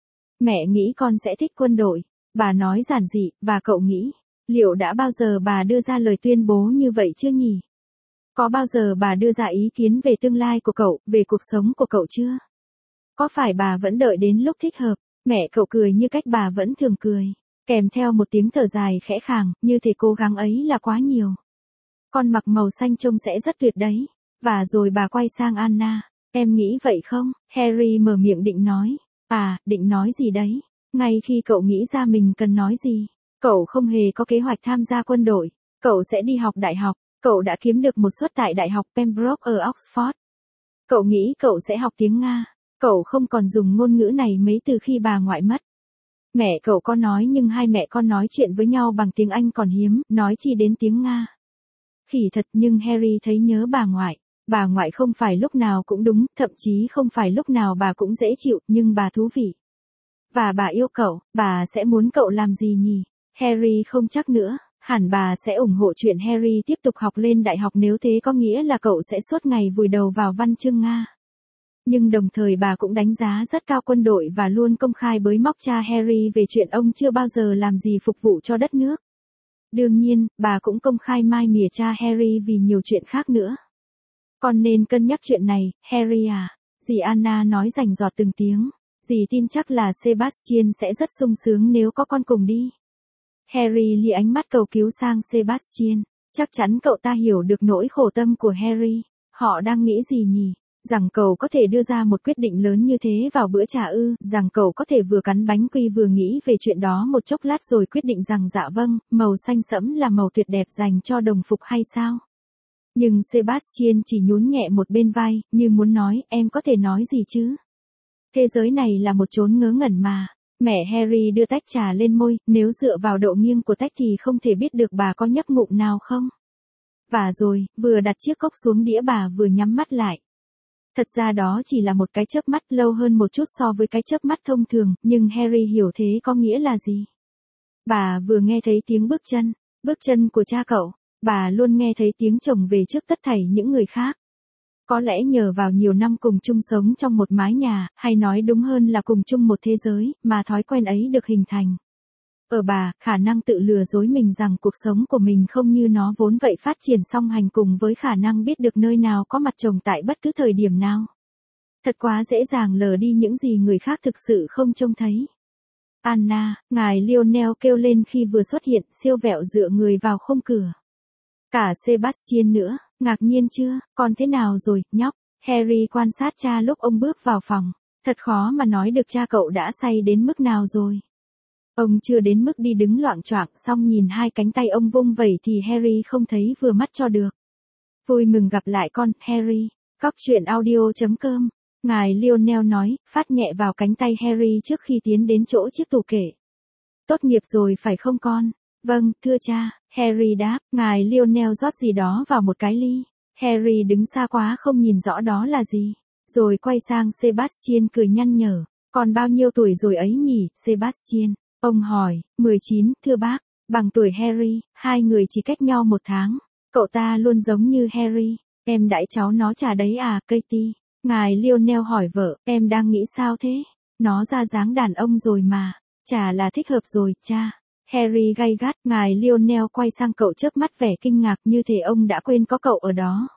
Mẹ nghĩ con sẽ thích quân đội, bà nói giản dị, và cậu nghĩ, liệu đã bao giờ bà đưa ra lời tuyên bố như vậy chưa nhỉ? Có bao giờ bà đưa ra ý kiến về tương lai của cậu, về cuộc sống của cậu chưa? Có phải bà vẫn đợi đến lúc thích hợp, Mẹ cậu cười như cách bà vẫn thường cười, kèm theo một tiếng thở dài khẽ khàng, như thể cố gắng ấy là quá nhiều. Con mặc màu xanh trông sẽ rất tuyệt đấy. Và rồi bà quay sang Anna, em nghĩ vậy không? Harry mở miệng định nói. À, định nói gì đấy? Ngay khi cậu nghĩ ra mình cần nói gì, cậu không hề có kế hoạch tham gia quân đội. Cậu sẽ đi học đại học. Cậu đã kiếm được một suất tại Đại học Pembroke ở Oxford. Cậu nghĩ cậu sẽ học tiếng Nga. Cậu không còn dùng ngôn ngữ này mấy từ khi bà ngoại mất. Mẹ cậu có nói nhưng hai mẹ con nói chuyện với nhau bằng tiếng Anh còn hiếm, nói chi đến tiếng Nga. Khỉ thật, nhưng Harry thấy nhớ bà ngoại. Bà ngoại không phải lúc nào cũng đúng, thậm chí không phải lúc nào bà cũng dễ chịu, nhưng bà thú vị. Và bà yêu cậu, bà sẽ muốn cậu làm gì nhỉ? Harry không chắc nữa, hẳn bà sẽ ủng hộ chuyện Harry tiếp tục học lên đại học nếu thế có nghĩa là cậu sẽ suốt ngày vùi đầu vào văn chương Nga. Nhưng đồng thời bà cũng đánh giá rất cao quân đội và luôn công khai bới móc cha Harry về chuyện ông chưa bao giờ làm gì phục vụ cho đất nước. Đương nhiên, bà cũng công khai mai mỉa cha Harry vì nhiều chuyện khác nữa. Con nên cân nhắc chuyện này, Harry à. Dì Anna nói rành rọt từng tiếng. Dì tin chắc là Sebastian sẽ rất sung sướng nếu có con cùng đi. Harry lì ánh mắt cầu cứu sang Sebastian. Chắc chắn cậu ta hiểu được nỗi khổ tâm của Harry. Họ đang nghĩ gì nhỉ? Rằng cậu có thể đưa ra một quyết định lớn như thế vào bữa trà ư, rằng cậu có thể vừa cắn bánh quy vừa nghĩ về chuyện đó một chốc lát rồi quyết định rằng dạ vâng, màu xanh sẫm là màu tuyệt đẹp dành cho đồng phục hay sao? Nhưng Sebastian chỉ nhún nhẹ một bên vai, như muốn nói, em có thể nói gì chứ? Thế giới này là một chốn ngớ ngẩn mà. Mẹ Harry đưa tách trà lên môi, nếu dựa vào độ nghiêng của tách thì không thể biết được bà có nhấp ngụm nào không. Và rồi, vừa đặt chiếc cốc xuống đĩa bà vừa nhắm mắt lại. Thật ra đó chỉ là một cái chớp mắt lâu hơn một chút so với cái chớp mắt thông thường, nhưng Harry hiểu thế có nghĩa là gì. Bà vừa nghe thấy tiếng bước chân của cha cậu, bà luôn nghe thấy tiếng chồng về trước tất thảy những người khác. Có lẽ nhờ vào nhiều năm cùng chung sống trong một mái nhà, hay nói đúng hơn là cùng chung một thế giới, mà thói quen ấy được hình thành. Ở bà, khả năng tự lừa dối mình rằng cuộc sống của mình không như nó vốn vậy phát triển song hành cùng với khả năng biết được nơi nào có mặt chồng tại bất cứ thời điểm nào. Thật quá dễ dàng lờ đi những gì người khác thực sự không trông thấy. Anna, ngài Lionel kêu lên khi vừa xuất hiện, siêu vẹo dựa người vào khung cửa. Cả Sebastian nữa, ngạc nhiên chưa, con thế nào rồi, nhóc? Harry quan sát cha lúc ông bước vào phòng. Thật khó mà nói được cha cậu đã say đến mức nào rồi. Ông chưa đến mức đi đứng loạng choạng, xong nhìn hai cánh tay ông vung vẩy thì Harry không thấy vừa mắt cho được. Vui mừng gặp lại con, Harry. Cóc truyện audio.com. Ngài Lionel nói, phát nhẹ vào cánh tay Harry trước khi tiến đến chỗ chiếc tủ kệ. Tốt nghiệp rồi phải không con? Vâng, thưa cha, Harry đáp. Ngài Lionel rót gì đó vào một cái ly. Harry đứng xa quá không nhìn rõ đó là gì. Rồi quay sang Sebastian cười nhăn nhở. Còn bao nhiêu tuổi rồi ấy nhỉ, Sebastian? Ông hỏi, 19, thưa bác. Bằng tuổi Harry, hai người chỉ cách nhau một tháng. Cậu ta luôn giống như Harry. Em đãi cháu nó trà đấy à, Katie? Ngài Lionel hỏi vợ, em đang nghĩ sao thế? Nó ra dáng đàn ông rồi mà. Chả là thích hợp rồi, cha. Harry gay gắt, ngài Lionel quay sang cậu chớp mắt vẻ kinh ngạc như thể ông đã quên có cậu ở đó.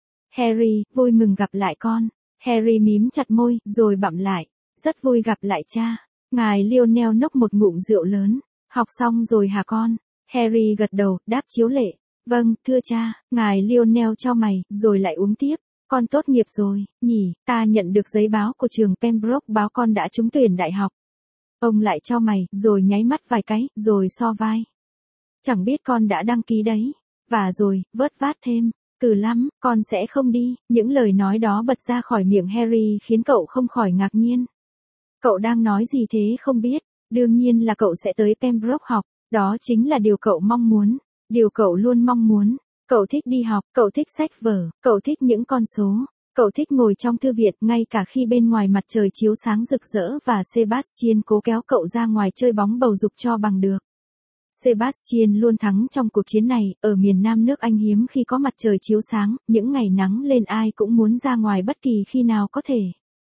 Harry, vui mừng gặp lại con. Harry mím chặt môi, rồi bặm lại. Rất vui gặp lại cha. Ngài Lionel nốc một ngụm rượu lớn. Học xong rồi hả con? Harry gật đầu, đáp chiếu lệ. Vâng, thưa cha. Ngài Lionel chau mày, rồi lại uống tiếp. Con tốt nghiệp rồi, nhỉ, ta nhận được giấy báo của trường Pembroke báo con đã trúng tuyển đại học. Ông lại chau mày, rồi nháy mắt vài cái, rồi so vai. Chẳng biết con đã đăng ký đấy. Và rồi, vớt vát thêm. Cừ lắm, con sẽ không đi. Những lời nói đó bật ra khỏi miệng Harry khiến cậu không khỏi ngạc nhiên. Cậu đang nói gì thế không biết. Đương nhiên là cậu sẽ tới Pembroke học. Đó chính là điều cậu mong muốn. Điều cậu luôn mong muốn. Cậu thích đi học, cậu thích sách vở, cậu thích những con số. Cậu thích ngồi trong thư viện ngay cả khi bên ngoài mặt trời chiếu sáng rực rỡ và Sebastian cố kéo cậu ra ngoài chơi bóng bầu dục cho bằng được. Sebastian luôn thắng trong cuộc chiến này, ở miền Nam nước Anh hiếm khi có mặt trời chiếu sáng, những ngày nắng lên ai cũng muốn ra ngoài bất kỳ khi nào có thể.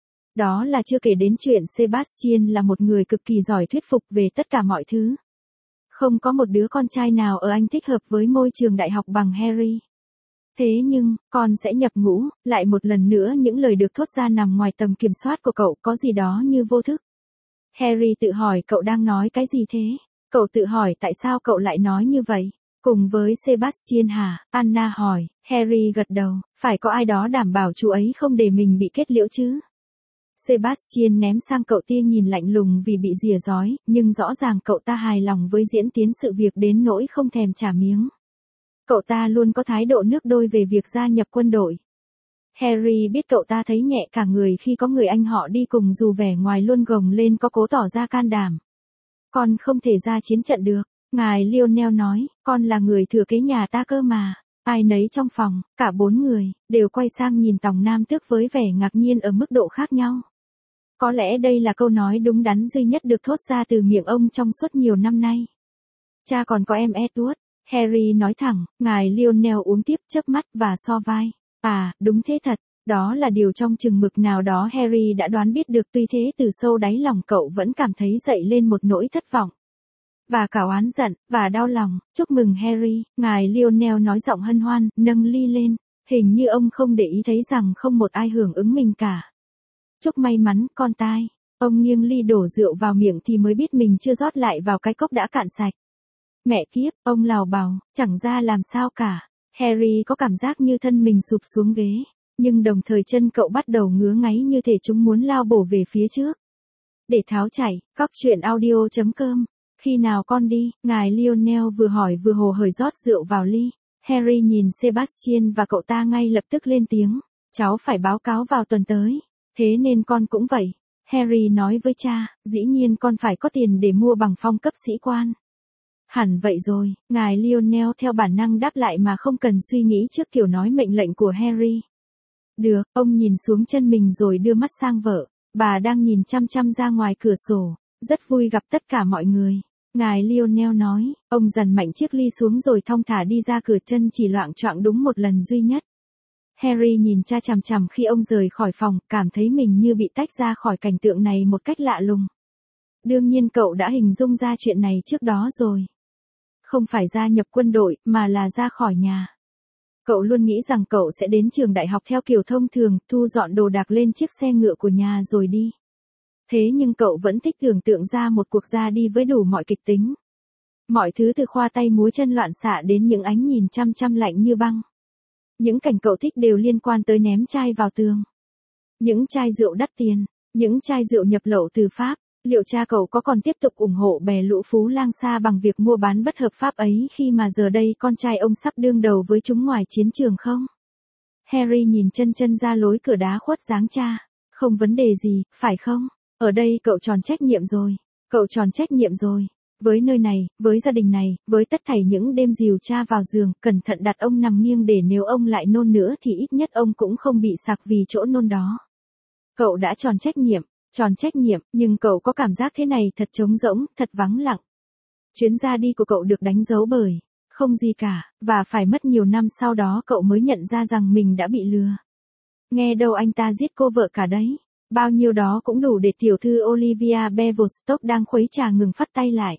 Đó là chưa kể đến chuyện Sebastian là một người cực kỳ giỏi thuyết phục về tất cả mọi thứ. Không có một đứa con trai nào ở Anh thích hợp với môi trường đại học bằng Harry. Thế nhưng, con sẽ nhập ngũ, lại một lần nữa những lời được thốt ra nằm ngoài tầm kiểm soát của cậu, có gì đó như vô thức. Harry tự hỏi cậu đang nói cái gì thế? Cậu tự hỏi tại sao cậu lại nói như vậy? Cùng với Sebastian hả? Anna hỏi. Harry gật đầu, phải có ai đó đảm bảo chú ấy không để mình bị kết liễu chứ? Sebastian ném sang cậu tia nhìn lạnh lùng vì bị rỉa rói, nhưng rõ ràng cậu ta hài lòng với diễn tiến sự việc đến nỗi không thèm trả miếng. Cậu ta luôn có thái độ nước đôi về việc gia nhập quân đội. Harry biết cậu ta thấy nhẹ cả người khi có người anh họ đi cùng dù vẻ ngoài luôn gồng lên có cố tỏ ra can đảm. Con không thể ra chiến trận được, ngài Lionel nói, con là người thừa kế nhà ta cơ mà. Ai nấy trong phòng, cả 4 người, đều quay sang nhìn Tòng Nam Tước với vẻ ngạc nhiên ở mức độ khác nhau. Có lẽ đây là câu nói đúng đắn duy nhất được thốt ra từ miệng ông trong suốt nhiều năm nay. Cha còn có em Edward, Harry nói thẳng, ngài Lionel uống tiếp chớp mắt và so vai. À, đúng thế thật, đó là điều trong chừng mực nào đó Harry đã đoán biết được, tuy thế từ sâu đáy lòng cậu vẫn cảm thấy dậy lên một nỗi thất vọng. Và cả oán giận, và đau lòng. Chúc mừng Harry, ngài Lionel nói giọng hân hoan, nâng ly lên. Hình như ông không để ý thấy rằng không một ai hưởng ứng mình cả. Chúc may mắn, con tai. Ông nghiêng ly đổ rượu vào miệng thì mới biết mình chưa rót lại vào cái cốc đã cạn sạch. Mẹ kiếp, ông lào bào, chẳng ra làm sao cả. Harry có cảm giác như thân mình sụp xuống ghế. Nhưng đồng thời chân cậu bắt đầu ngứa ngáy như thể chúng muốn lao bổ về phía trước. Để tháo chảy, coctruyện.audio.com. Khi nào con đi, ngài Lionel vừa hỏi vừa hồ hởi rót rượu vào ly. Harry nhìn Sebastian và cậu ta ngay lập tức lên tiếng. Cháu phải báo cáo vào tuần tới. Thế nên con cũng vậy. Harry nói với cha, dĩ nhiên con phải có tiền để mua bằng phong cấp sĩ quan. Hẳn vậy rồi, ngài Lionel theo bản năng đáp lại mà không cần suy nghĩ trước kiểu nói mệnh lệnh của Harry. Được, ông nhìn xuống chân mình rồi đưa mắt sang vợ. Bà đang nhìn chăm chăm ra ngoài cửa sổ. Rất vui gặp tất cả mọi người. Ngài Lionel nói, ông dằn mạnh chiếc ly xuống rồi thong thả đi ra cửa, chân chỉ loạng choạng đúng một lần duy nhất. Harry nhìn cha chằm chằm khi ông rời khỏi phòng, cảm thấy mình như bị tách ra khỏi cảnh tượng này một cách lạ lùng. Đương nhiên cậu đã hình dung ra chuyện này trước đó rồi. Không phải gia nhập quân đội, mà là ra khỏi nhà. Cậu luôn nghĩ rằng cậu sẽ đến trường đại học theo kiểu thông thường, thu dọn đồ đạc lên chiếc xe ngựa của nhà rồi đi. Thế nhưng cậu vẫn thích tưởng tượng ra một cuộc ra đi với đủ mọi kịch tính. Mọi thứ từ khoa tay múa chân loạn xạ đến những ánh nhìn chăm chăm lạnh như băng. Những cảnh cậu thích đều liên quan tới ném chai vào tường. Những chai rượu đắt tiền, những chai rượu nhập lậu từ Pháp. Liệu cha cậu có còn tiếp tục ủng hộ bè lũ Phú Lang Sa bằng việc mua bán bất hợp pháp ấy khi mà giờ đây con trai ông sắp đương đầu với chúng ngoài chiến trường không? Harry nhìn chân ra lối cửa đá khuất dáng cha. Không vấn đề gì, phải không? Ở đây cậu tròn trách nhiệm rồi. Cậu tròn trách nhiệm rồi. Với nơi này, với gia đình này, với tất thảy những đêm dìu cha vào giường, cẩn thận đặt ông nằm nghiêng để nếu ông lại nôn nữa thì ít nhất ông cũng không bị sặc vì chỗ nôn đó. Cậu đã tròn trách nhiệm, nhưng cậu có cảm giác thế này thật trống rỗng, thật vắng lặng. Chuyến ra đi của cậu được đánh dấu bởi không gì cả, và phải mất nhiều năm sau đó cậu mới nhận ra rằng mình đã bị lừa. Nghe đâu anh ta giết cô vợ cả đấy. Bao nhiêu đó cũng đủ để tiểu thư Olivia Beverstock đang khuấy trà ngừng phắt tay lại.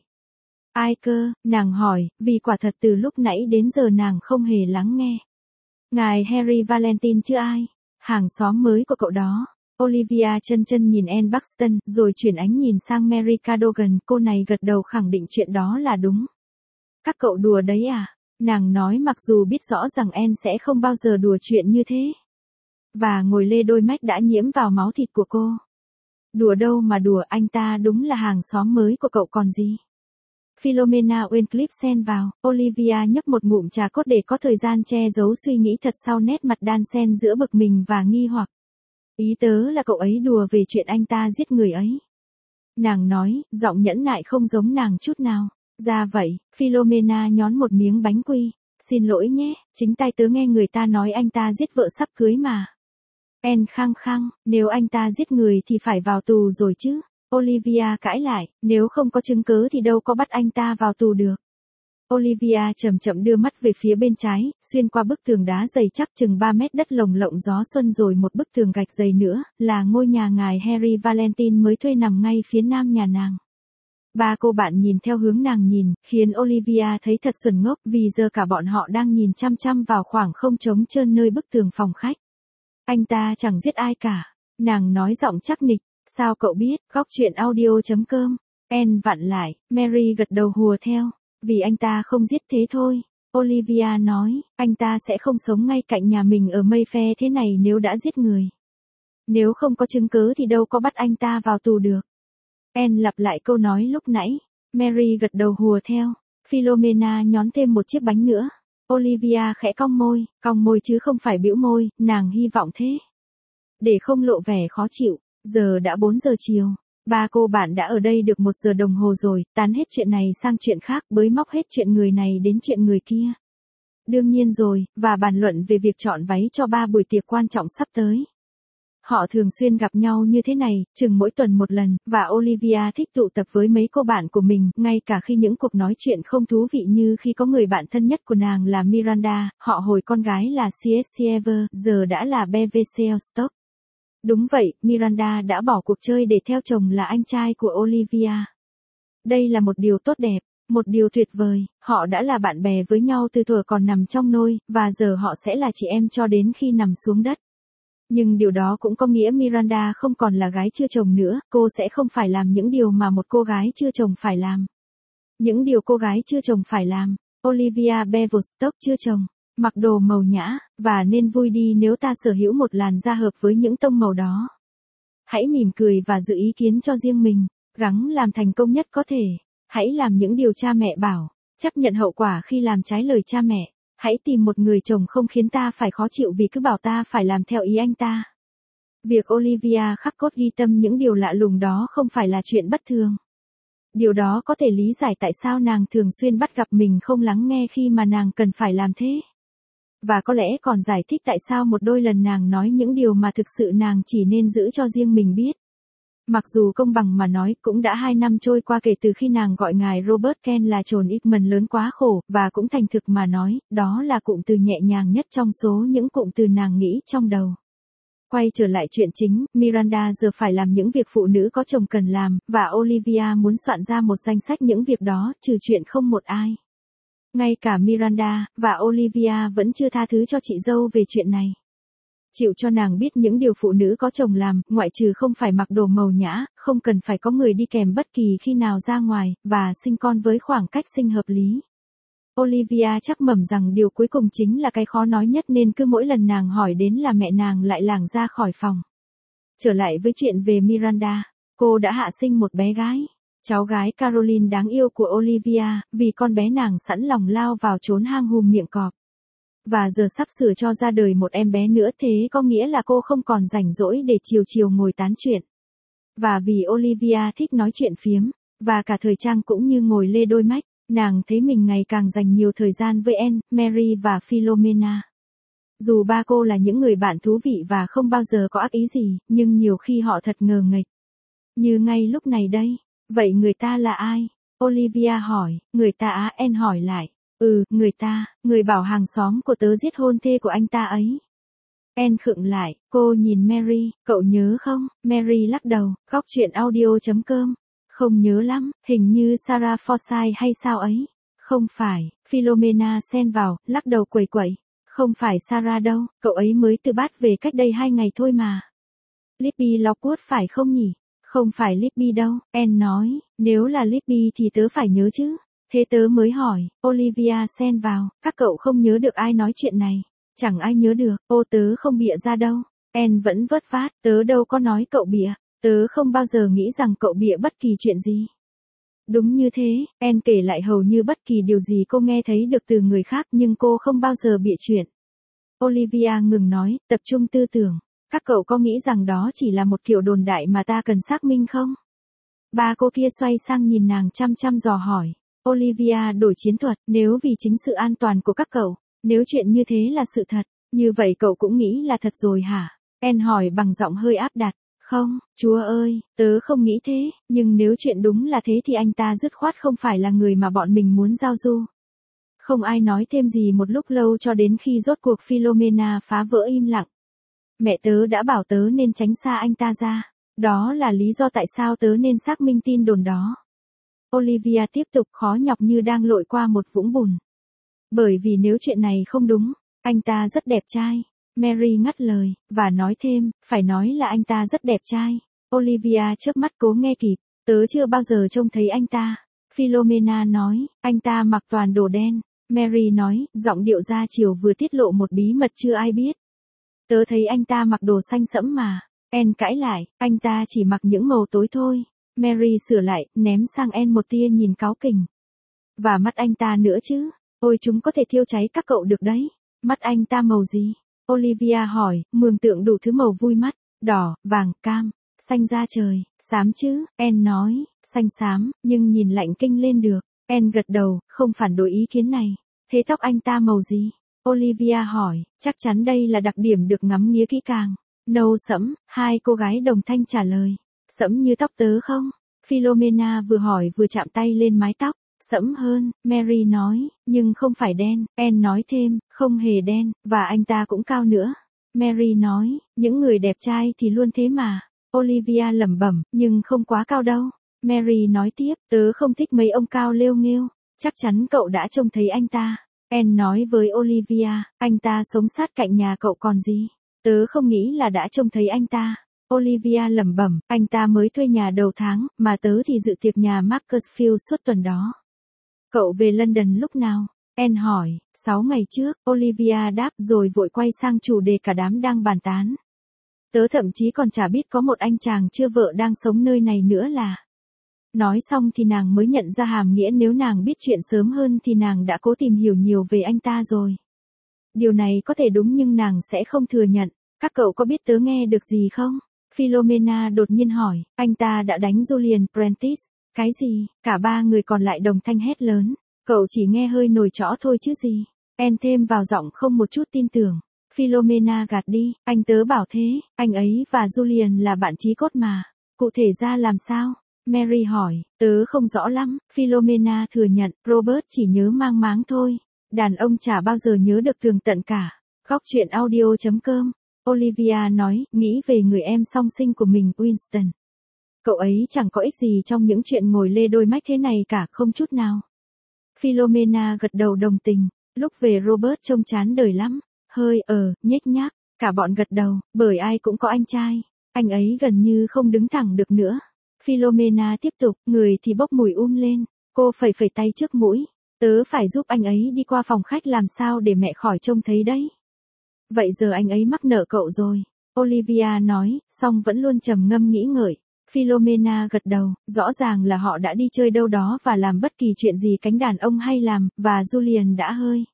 Ai cơ, nàng hỏi, vì quả thật từ lúc nãy đến giờ nàng không hề lắng nghe. Ngài Harry Valentine chứ ai? Hàng xóm mới của cậu đó. Olivia chân nhìn Anne Buxton, rồi chuyển ánh nhìn sang Mary Cadogan, cô này gật đầu khẳng định chuyện đó là đúng. Các cậu đùa đấy à? Nàng nói mặc dù biết rõ rằng Anne sẽ không bao giờ đùa chuyện như thế. Và ngồi lê đôi mắt đã nhiễm vào máu thịt của cô. Đùa đâu mà đùa, anh ta đúng là hàng xóm mới của cậu còn gì. Philomena Wentcliffe xen vào, Olivia nhấp một ngụm trà cốt để có thời gian che giấu suy nghĩ thật sau nét mặt đan xen giữa bực mình và nghi hoặc. Ý tớ là cậu ấy đùa về chuyện anh ta giết người ấy. Nàng nói, giọng nhẫn nại không giống nàng chút nào. Ra vậy, Philomena nhón một miếng bánh quy. Xin lỗi nhé, chính tay tớ nghe người ta nói anh ta giết vợ sắp cưới mà. Anne khăng khăng, nếu anh ta giết người thì phải vào tù rồi chứ. Olivia cãi lại, nếu không có chứng cứ thì đâu có bắt anh ta vào tù được. Olivia chậm chậm đưa mắt về phía bên trái, xuyên qua bức tường đá dày chắc chừng 3 mét đất lồng lộng gió xuân rồi một bức tường gạch dày nữa, là ngôi nhà ngài Harry Valentine mới thuê nằm ngay phía nam nhà nàng. Ba cô bạn nhìn theo hướng nàng nhìn, khiến Olivia thấy thật xuẩn ngốc vì giờ cả bọn họ đang nhìn chăm chăm vào khoảng không trống trơn nơi bức tường phòng khách. Anh ta chẳng giết ai cả, nàng nói giọng chắc nịch, Sao cậu biết? Góc chuyện audio.com. Anne vặn lại, Mary gật đầu hùa theo. Vì anh ta không giết thế thôi. Olivia nói, anh ta sẽ không sống ngay cạnh nhà mình ở Mayfair thế này nếu đã giết người. Nếu không có chứng cứ thì đâu có bắt anh ta vào tù được. Anne lặp lại câu nói lúc nãy. Mary gật đầu hùa theo. Philomena nhón thêm một chiếc bánh nữa. Olivia khẽ cong môi chứ không phải bĩu môi, nàng hy vọng thế. Để không lộ vẻ khó chịu, giờ đã 4 giờ chiều. Ba cô bạn đã ở đây được 1 giờ đồng hồ rồi, tán hết chuyện này sang chuyện khác, bới móc hết chuyện người này đến chuyện người kia. Đương nhiên rồi, và bàn luận về việc chọn váy cho 3 buổi tiệc quan trọng sắp tới. Họ thường xuyên gặp nhau như thế này, chừng mỗi tuần một lần, và Olivia thích tụ tập với mấy cô bạn của mình, ngay cả khi những cuộc nói chuyện không thú vị như khi có người bạn thân nhất của nàng là Miranda, họ hồi con gái là CSC Ever, giờ đã là BVC Stock. Đúng vậy, Miranda đã bỏ cuộc chơi để theo chồng là anh trai của Olivia. Đây là một điều tốt đẹp, một điều tuyệt vời, họ đã là bạn bè với nhau từ thuở còn nằm trong nôi, và giờ họ sẽ là chị em cho đến khi nằm xuống đất. Nhưng điều đó cũng có nghĩa Miranda không còn là gái chưa chồng nữa, cô sẽ không phải làm những điều mà một cô gái chưa chồng phải làm. Những điều cô gái chưa chồng phải làm. Olivia Bevilstock chưa chồng, mặc đồ màu nhã, và nên vui đi nếu ta sở hữu một làn da hợp với những tông màu đó. Hãy mỉm cười và giữ ý kiến cho riêng mình, gắng làm thành công nhất có thể. Hãy làm những điều cha mẹ bảo, chấp nhận hậu quả khi làm trái lời cha mẹ. Hãy tìm một người chồng không khiến ta phải khó chịu vì cứ bảo ta phải làm theo ý anh ta. Việc Olivia khắc cốt ghi tâm những điều lạ lùng đó không phải là chuyện bất thường. Điều đó có thể lý giải tại sao nàng thường xuyên bắt gặp mình không lắng nghe khi mà nàng cần phải làm thế. Và có lẽ còn giải thích tại sao một đôi lần nàng nói những điều mà thực sự nàng chỉ nên giữ cho riêng mình biết. Mặc dù công bằng mà nói cũng đã 2 năm trôi qua kể từ khi nàng gọi ngài Robert Kent là trồn Hickman lớn quá khổ, và cũng thành thực mà nói, đó là cụm từ nhẹ nhàng nhất trong số những cụm từ nàng nghĩ trong đầu. Quay trở lại chuyện chính, Miranda giờ phải làm những việc phụ nữ có chồng cần làm, và Olivia muốn soạn ra một danh sách những việc đó, trừ chuyện không một ai. Ngay cả Miranda, và Olivia vẫn chưa tha thứ cho chị dâu về chuyện này. Chịu cho nàng biết những điều phụ nữ có chồng làm, ngoại trừ không phải mặc đồ màu nhã, không cần phải có người đi kèm bất kỳ khi nào ra ngoài, và sinh con với khoảng cách sinh hợp lý. Olivia chắc mẩm rằng điều cuối cùng chính là cái khó nói nhất nên cứ mỗi lần nàng hỏi đến là mẹ nàng lại lảng ra khỏi phòng. Trở lại với chuyện về Miranda, cô đã hạ sinh một bé gái. Cháu gái Caroline đáng yêu của Olivia, vì con bé nàng sẵn lòng lao vào trốn hang hùm miệng cọp. Và giờ sắp sửa cho ra đời một em bé nữa, thế có nghĩa là cô không còn rảnh rỗi để chiều chiều ngồi tán chuyện. Và vì Olivia thích nói chuyện phiếm, và cả thời trang cũng như ngồi lê đôi mách, nàng thấy mình ngày càng dành nhiều thời gian với Anne, Mary và Philomena. Dù ba cô là những người bạn thú vị và không bao giờ có ác ý gì, nhưng nhiều khi họ thật ngờ nghệch. Như ngay lúc này đây. Vậy người ta là ai? Olivia hỏi. Người ta á? Anne hỏi lại. Người bảo hàng xóm của tớ giết hôn thê của anh ta ấy. Anne khựng lại, cô nhìn Mary, cậu nhớ không? Mary lắc đầu, góc chuyện audio.com. Không nhớ lắm, hình như Sarah Forsyth hay sao ấy. Không phải, Philomena xen vào, lắc đầu quẩy quẩy. Không phải Sarah đâu, cậu ấy mới từ Bath về cách đây 2 ngày thôi mà. Libby Lockwood phải không nhỉ? Không phải Libby đâu, Anne nói, nếu là Libby thì tớ phải nhớ chứ. Thế tớ mới hỏi, Olivia xen vào, các cậu không nhớ được ai nói chuyện này. Chẳng ai nhớ được, tớ không bịa ra đâu. Anne vẫn vất vát, tớ đâu có nói cậu bịa. Tớ không bao giờ nghĩ rằng cậu bịa bất kỳ chuyện gì. Đúng như thế, Anne kể lại hầu như bất kỳ điều gì cô nghe thấy được từ người khác nhưng cô không bao giờ bịa chuyện. Olivia ngừng nói, tập trung tư tưởng. Các cậu có nghĩ rằng đó chỉ là một kiểu đồn đại mà ta cần xác minh không? Ba cô kia xoay sang nhìn nàng chăm chăm dò hỏi. Olivia đổi chiến thuật, nếu vì chính sự an toàn của các cậu, nếu chuyện như thế là sự thật, như vậy cậu cũng nghĩ là thật rồi hả? Anne hỏi bằng giọng hơi áp đặt. Không, Chúa ơi, tớ không nghĩ thế, nhưng nếu chuyện đúng là thế thì anh ta dứt khoát không phải là người mà bọn mình muốn giao du. Không ai nói thêm gì một lúc lâu cho đến khi rốt cuộc Philomena phá vỡ im lặng. Mẹ tớ đã bảo tớ nên tránh xa anh ta ra. Đó là lý do tại sao tớ nên xác minh tin đồn đó. Olivia tiếp tục khó nhọc như đang lội qua một vũng bùn. Bởi vì nếu chuyện này không đúng, anh ta rất đẹp trai. Mary ngắt lời, và nói thêm, phải nói là anh ta rất đẹp trai. Olivia chớp mắt cố nghe kịp, tớ chưa bao giờ trông thấy anh ta. Philomena nói, anh ta mặc toàn đồ đen. Mary nói, giọng điệu ra chiều vừa tiết lộ một bí mật chưa ai biết. Tớ thấy anh ta mặc đồ xanh sẫm mà. Anne cãi lại, anh ta chỉ mặc những màu tối thôi. Mary sửa lại, ném sang Anne một tia nhìn cáu kỉnh. Và mắt anh ta nữa chứ. Ôi chúng có thể thiêu cháy các cậu được đấy. Mắt anh ta màu gì? Olivia hỏi, mường tượng đủ thứ màu vui mắt. Đỏ, vàng, cam, xanh da trời, xám chứ. Anne nói, xanh xám, nhưng nhìn lạnh kinh lên được. Anne gật đầu, không phản đối ý kiến này. Thế tóc anh ta màu gì? Olivia hỏi, chắc chắn đây là đặc điểm được ngắm nghía kỹ càng. Nâu sẫm, hai cô gái đồng thanh trả lời. Sẫm như tóc tớ không? Philomena vừa hỏi vừa chạm tay lên mái tóc. Sẫm hơn, Mary nói, nhưng không phải đen. Anne nói thêm, không hề đen, và anh ta cũng cao nữa. Mary nói, những người đẹp trai thì luôn thế mà. Olivia lẩm bẩm, nhưng không quá cao đâu. Mary nói tiếp, tớ không thích mấy ông cao lêu nghêu. Chắc chắn cậu đã trông thấy anh ta. Anne nói với Olivia, anh ta sống sát cạnh nhà cậu còn gì. Tớ không nghĩ là đã trông thấy anh ta. Olivia lẩm bẩm, anh ta mới thuê nhà đầu tháng, mà tớ thì dự tiệc nhà Macclesfield suốt tuần đó. Cậu về London lúc nào? Anne hỏi, 6 ngày trước, Olivia đáp rồi vội quay sang chủ đề cả đám đang bàn tán. Tớ thậm chí còn chả biết có một anh chàng chưa vợ đang sống nơi này nữa là. Nói xong thì nàng mới nhận ra hàm nghĩa nếu nàng biết chuyện sớm hơn thì nàng đã cố tìm hiểu nhiều về anh ta rồi. Điều này có thể đúng nhưng nàng sẽ không thừa nhận. Các cậu có biết tớ nghe được gì không? Philomena đột nhiên hỏi, anh ta đã đánh Julian Prentice. Cái gì? Cả ba người còn lại đồng thanh hét lớn. Cậu chỉ nghe hơi nổi trõ thôi chứ gì? Anne thêm vào giọng không một chút tin tưởng. Philomena gạt đi, anh tớ bảo thế, anh ấy và Julian là bạn chí cốt mà. Cụ thể ra làm sao? Mary hỏi, tớ không rõ lắm. Philomena thừa nhận, Robert chỉ nhớ mang máng thôi. Đàn ông chả bao giờ nhớ được tường tận cả. Góc chuyện audio.com. Olivia nói, nghĩ về người em song sinh của mình Winston. Cậu ấy chẳng có ích gì trong những chuyện ngồi lê đôi mách thế này cả, không chút nào. Philomena gật đầu đồng tình. Lúc về Robert trông chán đời lắm. Hơi nhếch nhác. Cả bọn gật đầu, bởi ai cũng có anh trai. Anh ấy gần như không đứng thẳng được nữa. Philomena tiếp tục, người thì bốc mùi lên. Cô phẩy tay trước mũi. Tớ phải giúp anh ấy đi qua phòng khách làm sao để mẹ khỏi trông thấy đấy. Vậy giờ anh ấy mắc nợ cậu rồi. Olivia nói, song vẫn luôn trầm ngâm nghĩ ngợi. Philomena gật đầu, rõ ràng là họ đã đi chơi đâu đó và làm bất kỳ chuyện gì cánh đàn ông hay làm, và Julian đã hơi.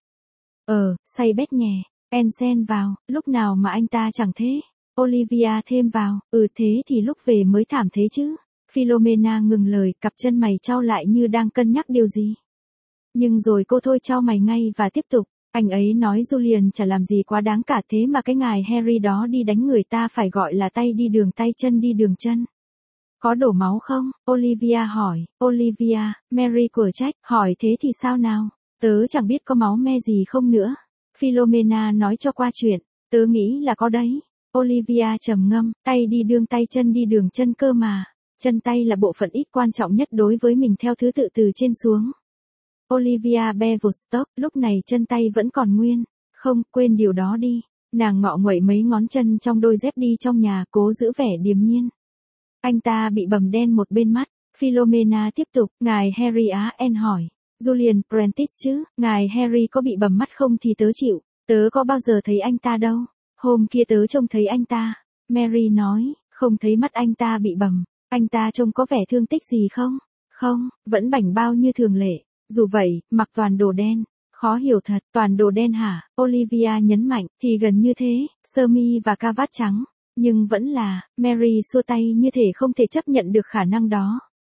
Say bét nhè. Anne xen vào, lúc nào mà anh ta chẳng thế. Olivia thêm vào, thế thì lúc về mới thảm thế chứ. Philomena ngừng lời, cặp chân mày chau lại như đang cân nhắc điều gì. Nhưng rồi cô thôi chau mày ngay và tiếp tục. Anh ấy nói Julian chả làm gì quá đáng cả thế mà cái ngài Harry đó đi đánh người ta phải gọi là tay đi đường tay chân đi đường chân. Có đổ máu không? Olivia hỏi. Olivia, Mary của trách, hỏi thế thì sao nào? Tớ chẳng biết có máu me gì không nữa. Philomena nói cho qua chuyện. Tớ nghĩ là có đấy. Olivia trầm ngâm, tay đi đường tay chân đi đường chân cơ mà. Chân tay là bộ phận ít quan trọng nhất đối với mình theo thứ tự từ trên xuống. Olivia Beverstock, lúc này chân tay vẫn còn nguyên. Không, quên điều đó đi. Nàng ngọ nguậy mấy ngón chân trong đôi dép đi trong nhà, cố giữ vẻ điềm nhiên. Anh ta bị bầm đen một bên mắt. Philomena tiếp tục, ngài Harry á? Anne hỏi. Julian Prentice chứ, ngài Harry có bị bầm mắt không thì tớ chịu. Tớ có bao giờ thấy anh ta đâu. Hôm kia tớ trông thấy anh ta. Mary nói, không thấy mắt anh ta bị bầm. Anh ta trông có vẻ thương tích gì không? Không, vẫn bảnh bao như thường lệ. Dù vậy, mặc toàn đồ đen. Khó hiểu thật, toàn đồ đen hả? Olivia nhấn mạnh, thì gần như thế, sơ mi và cà vạt trắng. Nhưng vẫn là, Mary xua tay như thể không thể chấp nhận được khả năng đó.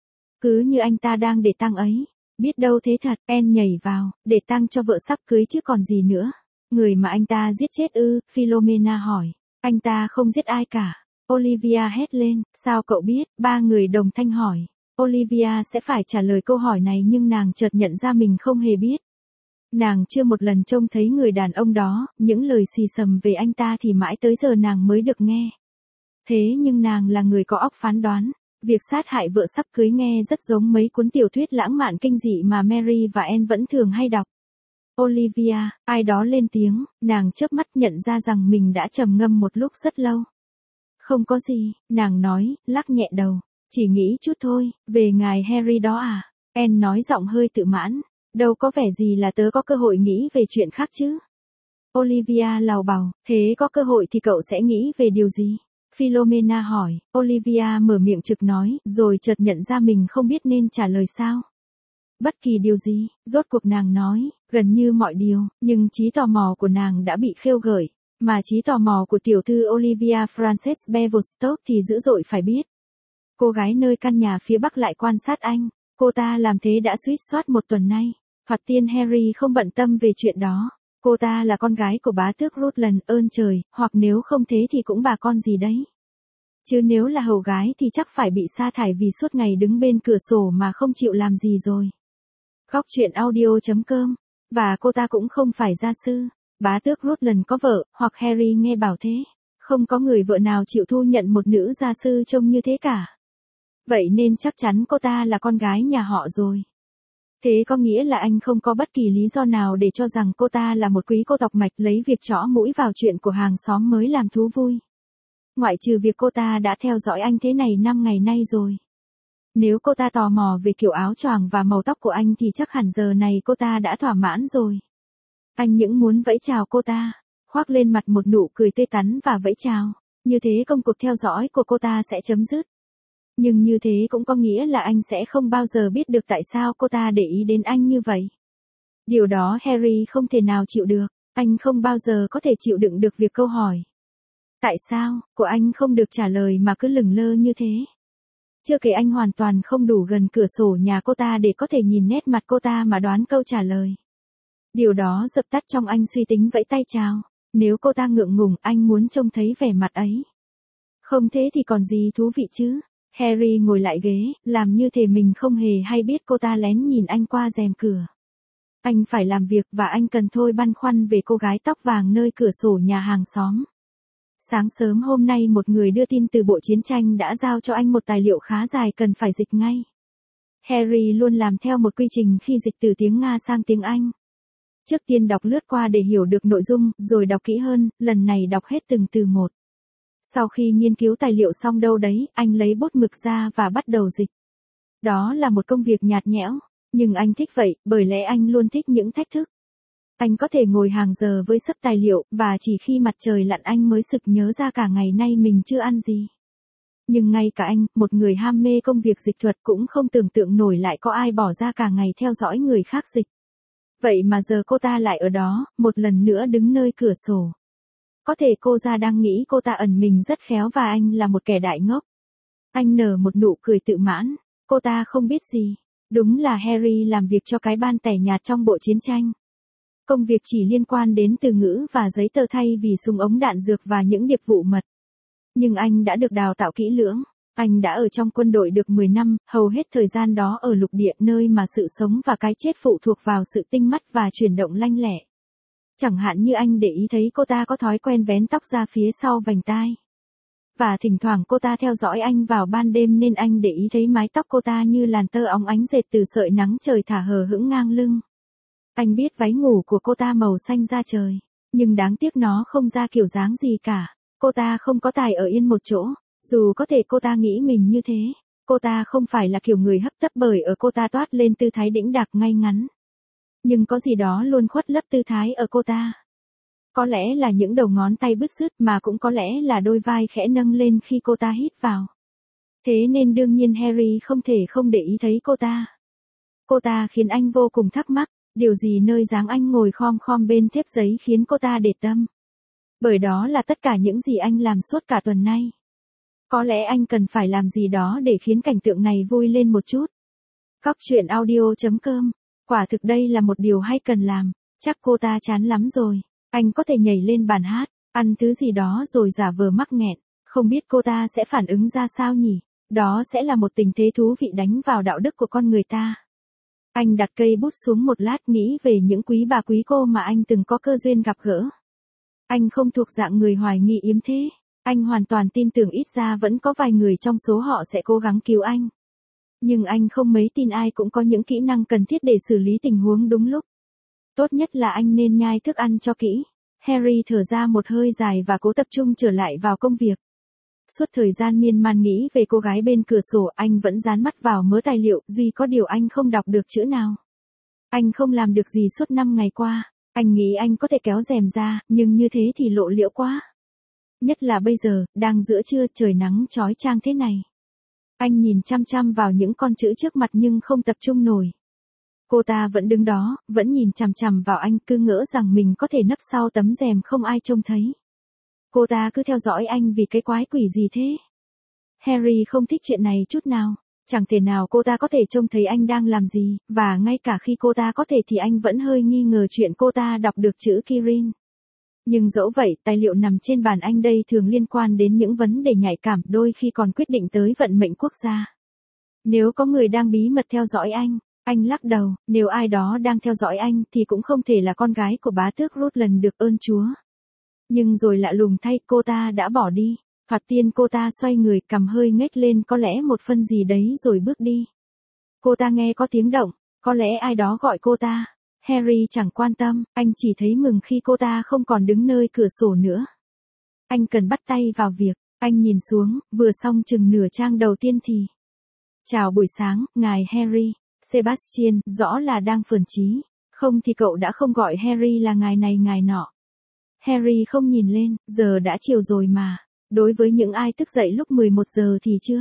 Cứ như anh ta đang để tang ấy. Biết đâu thế thật, Anne nhảy vào, để tang cho vợ sắp cưới chứ còn gì nữa. Người mà anh ta giết chết ư? Philomena hỏi. Anh ta không giết ai cả. Olivia hét lên, sao cậu biết? Ba người đồng thanh hỏi. Olivia sẽ phải trả lời câu hỏi này nhưng nàng chợt nhận ra mình không hề biết. Nàng chưa một lần trông thấy người đàn ông đó, những lời xì xầm về anh ta thì mãi tới giờ nàng mới được nghe. Thế nhưng nàng là người có óc phán đoán. Việc sát hại vợ sắp cưới nghe rất giống mấy cuốn tiểu thuyết lãng mạn kinh dị mà Mary và Anne vẫn thường hay đọc. Olivia, ai đó lên tiếng, nàng chớp mắt nhận ra rằng mình đã trầm ngâm một lúc rất lâu. Không có gì, nàng nói, lắc nhẹ đầu. Chỉ nghĩ chút thôi, về ngài Harry đó à? Anne nói giọng hơi tự mãn. Đâu có vẻ gì là tớ có cơ hội nghĩ về chuyện khác chứ. Olivia lào bào, thế có cơ hội thì cậu sẽ nghĩ về điều gì? Philomena hỏi, Olivia mở miệng trực nói, rồi chợt nhận ra mình không biết nên trả lời sao. Bất kỳ điều gì, rốt cuộc nàng nói, gần như mọi điều, nhưng trí tò mò của nàng đã bị khêu gợi, mà trí tò mò của tiểu thư Olivia Frances Beverstock thì dữ dội phải biết. Cô gái nơi căn nhà phía bắc lại quan sát anh, cô ta làm thế đã suýt soát một tuần nay. Thoạt tiên Harry không bận tâm về chuyện đó. Cô ta là con gái của bá tước Rutland ơn trời, hoặc nếu không thế thì cũng bà con gì đấy. Chứ nếu là hầu gái thì chắc phải bị sa thải vì suốt ngày đứng bên cửa sổ mà không chịu làm gì rồi. Góc truyện audio.com. Và cô ta cũng không phải gia sư. Bá tước Rutland có vợ, hoặc Harry nghe bảo thế. Không có người vợ nào chịu thu nhận một nữ gia sư trông như thế cả. Vậy nên chắc chắn cô ta là con gái nhà họ rồi. Thế có nghĩa là anh không có bất kỳ lý do nào để cho rằng cô ta là một quý cô tộc mạch lấy việc trõ mũi vào chuyện của hàng xóm mới làm thú vui. Ngoại trừ việc cô ta đã theo dõi anh thế này 5 ngày nay rồi. Nếu cô ta tò mò về kiểu áo choàng và màu tóc của anh thì chắc hẳn giờ này cô ta đã thỏa mãn rồi. Anh những muốn vẫy chào cô ta, khoác lên mặt một nụ cười tươi tắn và vẫy chào. Như thế công cuộc theo dõi của cô ta sẽ chấm dứt. Nhưng như thế cũng có nghĩa là anh sẽ không bao giờ biết được tại sao cô ta để ý đến anh như vậy. Điều đó Harry không thể nào chịu được, anh không bao giờ có thể chịu đựng được việc câu hỏi. Tại sao, của anh không được trả lời mà cứ lửng lơ như thế. Chưa kể anh hoàn toàn không đủ gần cửa sổ nhà cô ta để có thể nhìn nét mặt cô ta mà đoán câu trả lời. Điều đó dập tắt trong anh suy tính vẫy tay chào. Nếu cô ta ngượng ngùng anh muốn trông thấy vẻ mặt ấy. Không thế thì còn gì thú vị chứ. Harry ngồi lại ghế, làm như thể mình không hề hay biết cô ta lén nhìn anh qua rèm cửa. Anh phải làm việc và anh cần thôi băn khoăn về cô gái tóc vàng nơi cửa sổ nhà hàng xóm. Sáng sớm hôm nay một người đưa tin từ Bộ Chiến tranh đã giao cho anh một tài liệu khá dài cần phải dịch ngay. Harry luôn làm theo một quy trình khi dịch từ tiếng Nga sang tiếng Anh. Trước tiên đọc lướt qua để hiểu được nội dung, rồi đọc kỹ hơn, lần này đọc hết từng từ một. Sau khi nghiên cứu tài liệu xong đâu đấy, anh lấy bút mực ra và bắt đầu dịch. Đó là một công việc nhạt nhẽo, nhưng anh thích vậy, bởi lẽ anh luôn thích những thách thức. Anh có thể ngồi hàng giờ với sấp tài liệu, và chỉ khi mặt trời lặn anh mới sực nhớ ra cả ngày nay mình chưa ăn gì. Nhưng ngay cả anh, một người ham mê công việc dịch thuật cũng không tưởng tượng nổi lại có ai bỏ ra cả ngày theo dõi người khác dịch. Vậy mà giờ cô ta lại ở đó, một lần nữa đứng nơi cửa sổ. Có thể cô ra đang nghĩ cô ta ẩn mình rất khéo và anh là một kẻ đại ngốc. Anh nở một nụ cười tự mãn, cô ta không biết gì. Đúng là Harry làm việc cho cái ban tẻ nhạt trong Bộ Chiến tranh. Công việc chỉ liên quan đến từ ngữ và giấy tờ thay vì súng ống đạn dược và những điệp vụ mật. Nhưng anh đã được đào tạo kỹ lưỡng. Anh đã ở trong quân đội được 10 năm, hầu hết thời gian đó ở lục địa nơi mà sự sống và cái chết phụ thuộc vào sự tinh mắt và chuyển động lanh lẹ. Chẳng hạn như anh để ý thấy cô ta có thói quen vén tóc ra phía sau vành tai. Và thỉnh thoảng cô ta theo dõi anh vào ban đêm nên anh để ý thấy mái tóc cô ta như làn tơ óng ánh dệt từ sợi nắng trời thả hờ hững ngang lưng. Anh biết váy ngủ của cô ta màu xanh da trời, nhưng đáng tiếc nó không ra kiểu dáng gì cả. Cô ta không có tài ở yên một chỗ, dù có thể cô ta nghĩ mình như thế. Cô ta không phải là kiểu người hấp tấp bởi ở cô ta toát lên tư thái đĩnh đạc ngay ngắn. Nhưng có gì đó luôn khuất lấp tư thái ở cô ta. Có lẽ là những đầu ngón tay bứt rứt mà cũng có lẽ là đôi vai khẽ nâng lên khi cô ta hít vào. Thế nên đương nhiên Harry không thể không để ý thấy cô ta. Cô ta khiến anh vô cùng thắc mắc, điều gì nơi dáng anh ngồi khom khom bên thép giấy khiến cô ta để tâm. Bởi đó là tất cả những gì anh làm suốt cả tuần nay. Có lẽ anh cần phải làm gì đó để khiến cảnh tượng này vui lên một chút. Góc truyện audio.com. Quả thực đây là một điều hay cần làm. Chắc cô ta chán lắm rồi. Anh có thể nhảy lên bàn hát, ăn thứ gì đó rồi giả vờ mắc nghẹn. Không biết cô ta sẽ phản ứng ra sao nhỉ? Đó sẽ là một tình thế thú vị đánh vào đạo đức của con người ta. Anh đặt cây bút xuống một lát nghĩ về những quý bà quý cô mà anh từng có cơ duyên gặp gỡ. Anh không thuộc dạng người hoài nghi yếm thế. Anh hoàn toàn tin tưởng ít ra vẫn có vài người trong số họ sẽ cố gắng cứu anh. Nhưng anh không mấy tin ai cũng có những kỹ năng cần thiết để xử lý tình huống đúng lúc. Tốt nhất là anh nên nhai thức ăn cho kỹ. Harry thở ra một hơi dài và cố tập trung trở lại vào công việc. Suốt thời gian miên man nghĩ về cô gái bên cửa sổ, anh vẫn dán mắt vào mớ tài liệu, duy có điều anh không đọc được chữ nào. Anh không làm được gì suốt 5 ngày qua. Anh nghĩ anh có thể kéo rèm ra, nhưng như thế thì lộ liễu quá. Nhất là bây giờ, đang giữa trưa, trời nắng chói chang thế này. Anh nhìn chăm chăm vào những con chữ trước mặt nhưng không tập trung nổi. Cô ta vẫn đứng đó, vẫn nhìn chằm chằm vào anh, cứ ngỡ rằng mình có thể nấp sau tấm rèm không ai trông thấy. Cô ta cứ theo dõi anh vì cái quái quỷ gì thế? Harry không thích chuyện này chút nào. Chẳng thể nào cô ta có thể trông thấy anh đang làm gì, và ngay cả khi cô ta có thể thì anh vẫn hơi nghi ngờ chuyện cô ta đọc được chữ Kirin. Nhưng dẫu vậy, tài liệu nằm trên bàn anh đây thường liên quan đến những vấn đề nhạy cảm, đôi khi còn quyết định tới vận mệnh quốc gia. Nếu có người đang bí mật theo dõi anh lắc đầu, nếu ai đó đang theo dõi anh thì cũng không thể là con gái của bá tước Rutland được ơn Chúa. Nhưng rồi lạ lùng thay, cô ta đã bỏ đi. Thoạt tiên cô ta xoay người, cằm hơi ngếch lên, có lẽ một phân gì đấy, rồi bước đi. Cô ta nghe có tiếng động, có lẽ ai đó gọi cô ta. Harry chẳng quan tâm, anh chỉ thấy mừng khi cô ta không còn đứng nơi cửa sổ nữa. Anh cần bắt tay vào việc, anh nhìn xuống, vừa xong chừng nửa trang đầu tiên thì. Chào buổi sáng, ngài Harry. Sebastian, rõ là đang phởn chí. Không thì cậu đã không gọi Harry là ngài này ngài nọ. Harry không nhìn lên, giờ đã chiều rồi mà. Đối với những ai thức dậy lúc 11 giờ thì chưa.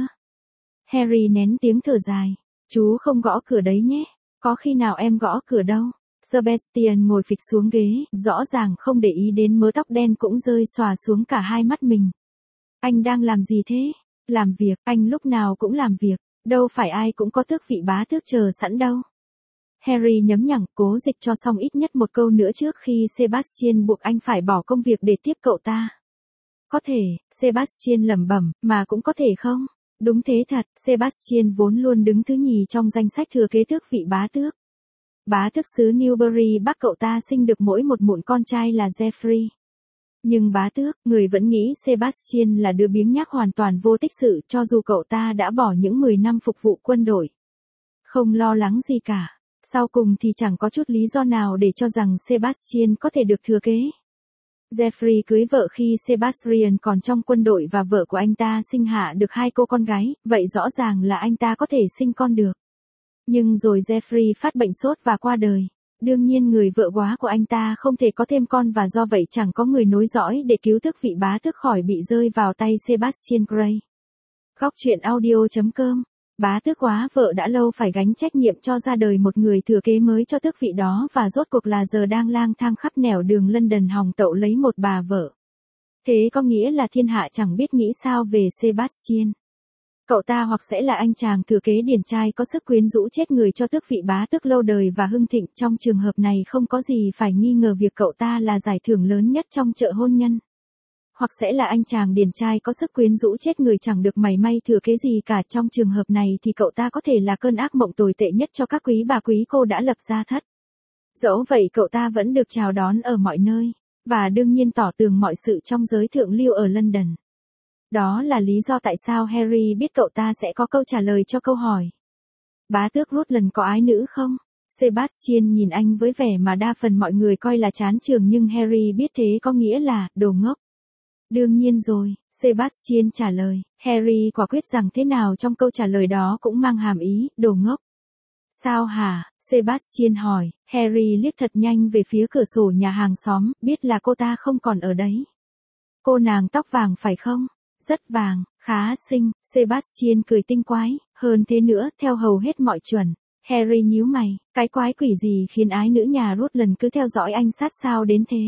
Harry nén tiếng thở dài. Chú không gõ cửa đấy nhé. Có khi nào em gõ cửa đâu. Sebastian ngồi phịch xuống ghế, rõ ràng không để ý đến mớ tóc đen cũng rơi xòa xuống cả hai mắt mình. Anh đang làm gì thế? Làm việc, anh lúc nào cũng làm việc. Đâu phải ai cũng có tước vị bá tước chờ sẵn đâu. Harry nhấm nhẳng, cố dịch cho xong ít nhất một câu nữa trước khi Sebastian buộc anh phải bỏ công việc để tiếp cậu ta. Có thể, Sebastian lẩm bẩm, mà cũng có thể không? Đúng thế thật, Sebastian vốn luôn đứng thứ nhì trong danh sách thừa kế tước vị bá tước. Bá tước xứ Newbury Bắc cậu ta sinh được mỗi một mụn con trai là Geoffrey. Nhưng bá tước, người vẫn nghĩ Sebastian là đứa biếng nhác hoàn toàn vô tích sự cho dù cậu ta đã bỏ những 10 năm phục vụ quân đội. Không lo lắng gì cả. Sau cùng thì chẳng có chút lý do nào để cho rằng Sebastian có thể được thừa kế. Geoffrey cưới vợ khi Sebastian còn trong quân đội và vợ của anh ta sinh hạ được 2 cô con gái, vậy rõ ràng là anh ta có thể sinh con được. Nhưng rồi Geoffrey phát bệnh sốt và qua đời. Đương nhiên người vợ góa của anh ta không thể có thêm con và do vậy chẳng có người nối dõi để cứu tước vị bá tước khỏi bị rơi vào tay Sebastian Grey. Góc truyện audio.com. Bá tước góa vợ đã lâu phải gánh trách nhiệm cho ra đời một người thừa kế mới cho tước vị đó và rốt cuộc là giờ đang lang thang khắp nẻo đường London hòng tậu lấy một bà vợ. Thế có nghĩa là thiên hạ chẳng biết nghĩ sao về Sebastian. Cậu ta hoặc sẽ là anh chàng thừa kế điển trai có sức quyến rũ chết người cho tước vị bá tước lâu đời và hưng thịnh, trong trường hợp này không có gì phải nghi ngờ việc cậu ta là giải thưởng lớn nhất trong chợ hôn nhân. Hoặc sẽ là anh chàng điển trai có sức quyến rũ chết người chẳng được mảy may thừa kế gì cả, trong trường hợp này thì cậu ta có thể là cơn ác mộng tồi tệ nhất cho các quý bà quý cô đã lập gia thất. Dẫu vậy cậu ta vẫn được chào đón ở mọi nơi, và đương nhiên tỏ tường mọi sự trong giới thượng lưu ở London. Đó là lý do tại sao Harry biết cậu ta sẽ có câu trả lời cho câu hỏi. Bá tước Rutland có ái nữ không? Sebastian nhìn anh với vẻ mà đa phần mọi người coi là chán chường nhưng Harry biết thế có nghĩa là đồ ngốc. Đương nhiên rồi, Sebastian trả lời. Harry quả quyết rằng thế nào trong câu trả lời đó cũng mang hàm ý, đồ ngốc. Sao hả? Sebastian hỏi. Harry liếc thật nhanh về phía cửa sổ nhà hàng xóm, biết là cô ta không còn ở đấy. Cô nàng tóc vàng phải không? Rất vàng, khá xinh, Sebastian cười tinh quái, hơn thế nữa, theo hầu hết mọi chuẩn. Harry nhíu mày, cái quái quỷ gì khiến ái nữ nhà Rutland cứ theo dõi anh sát sao đến thế?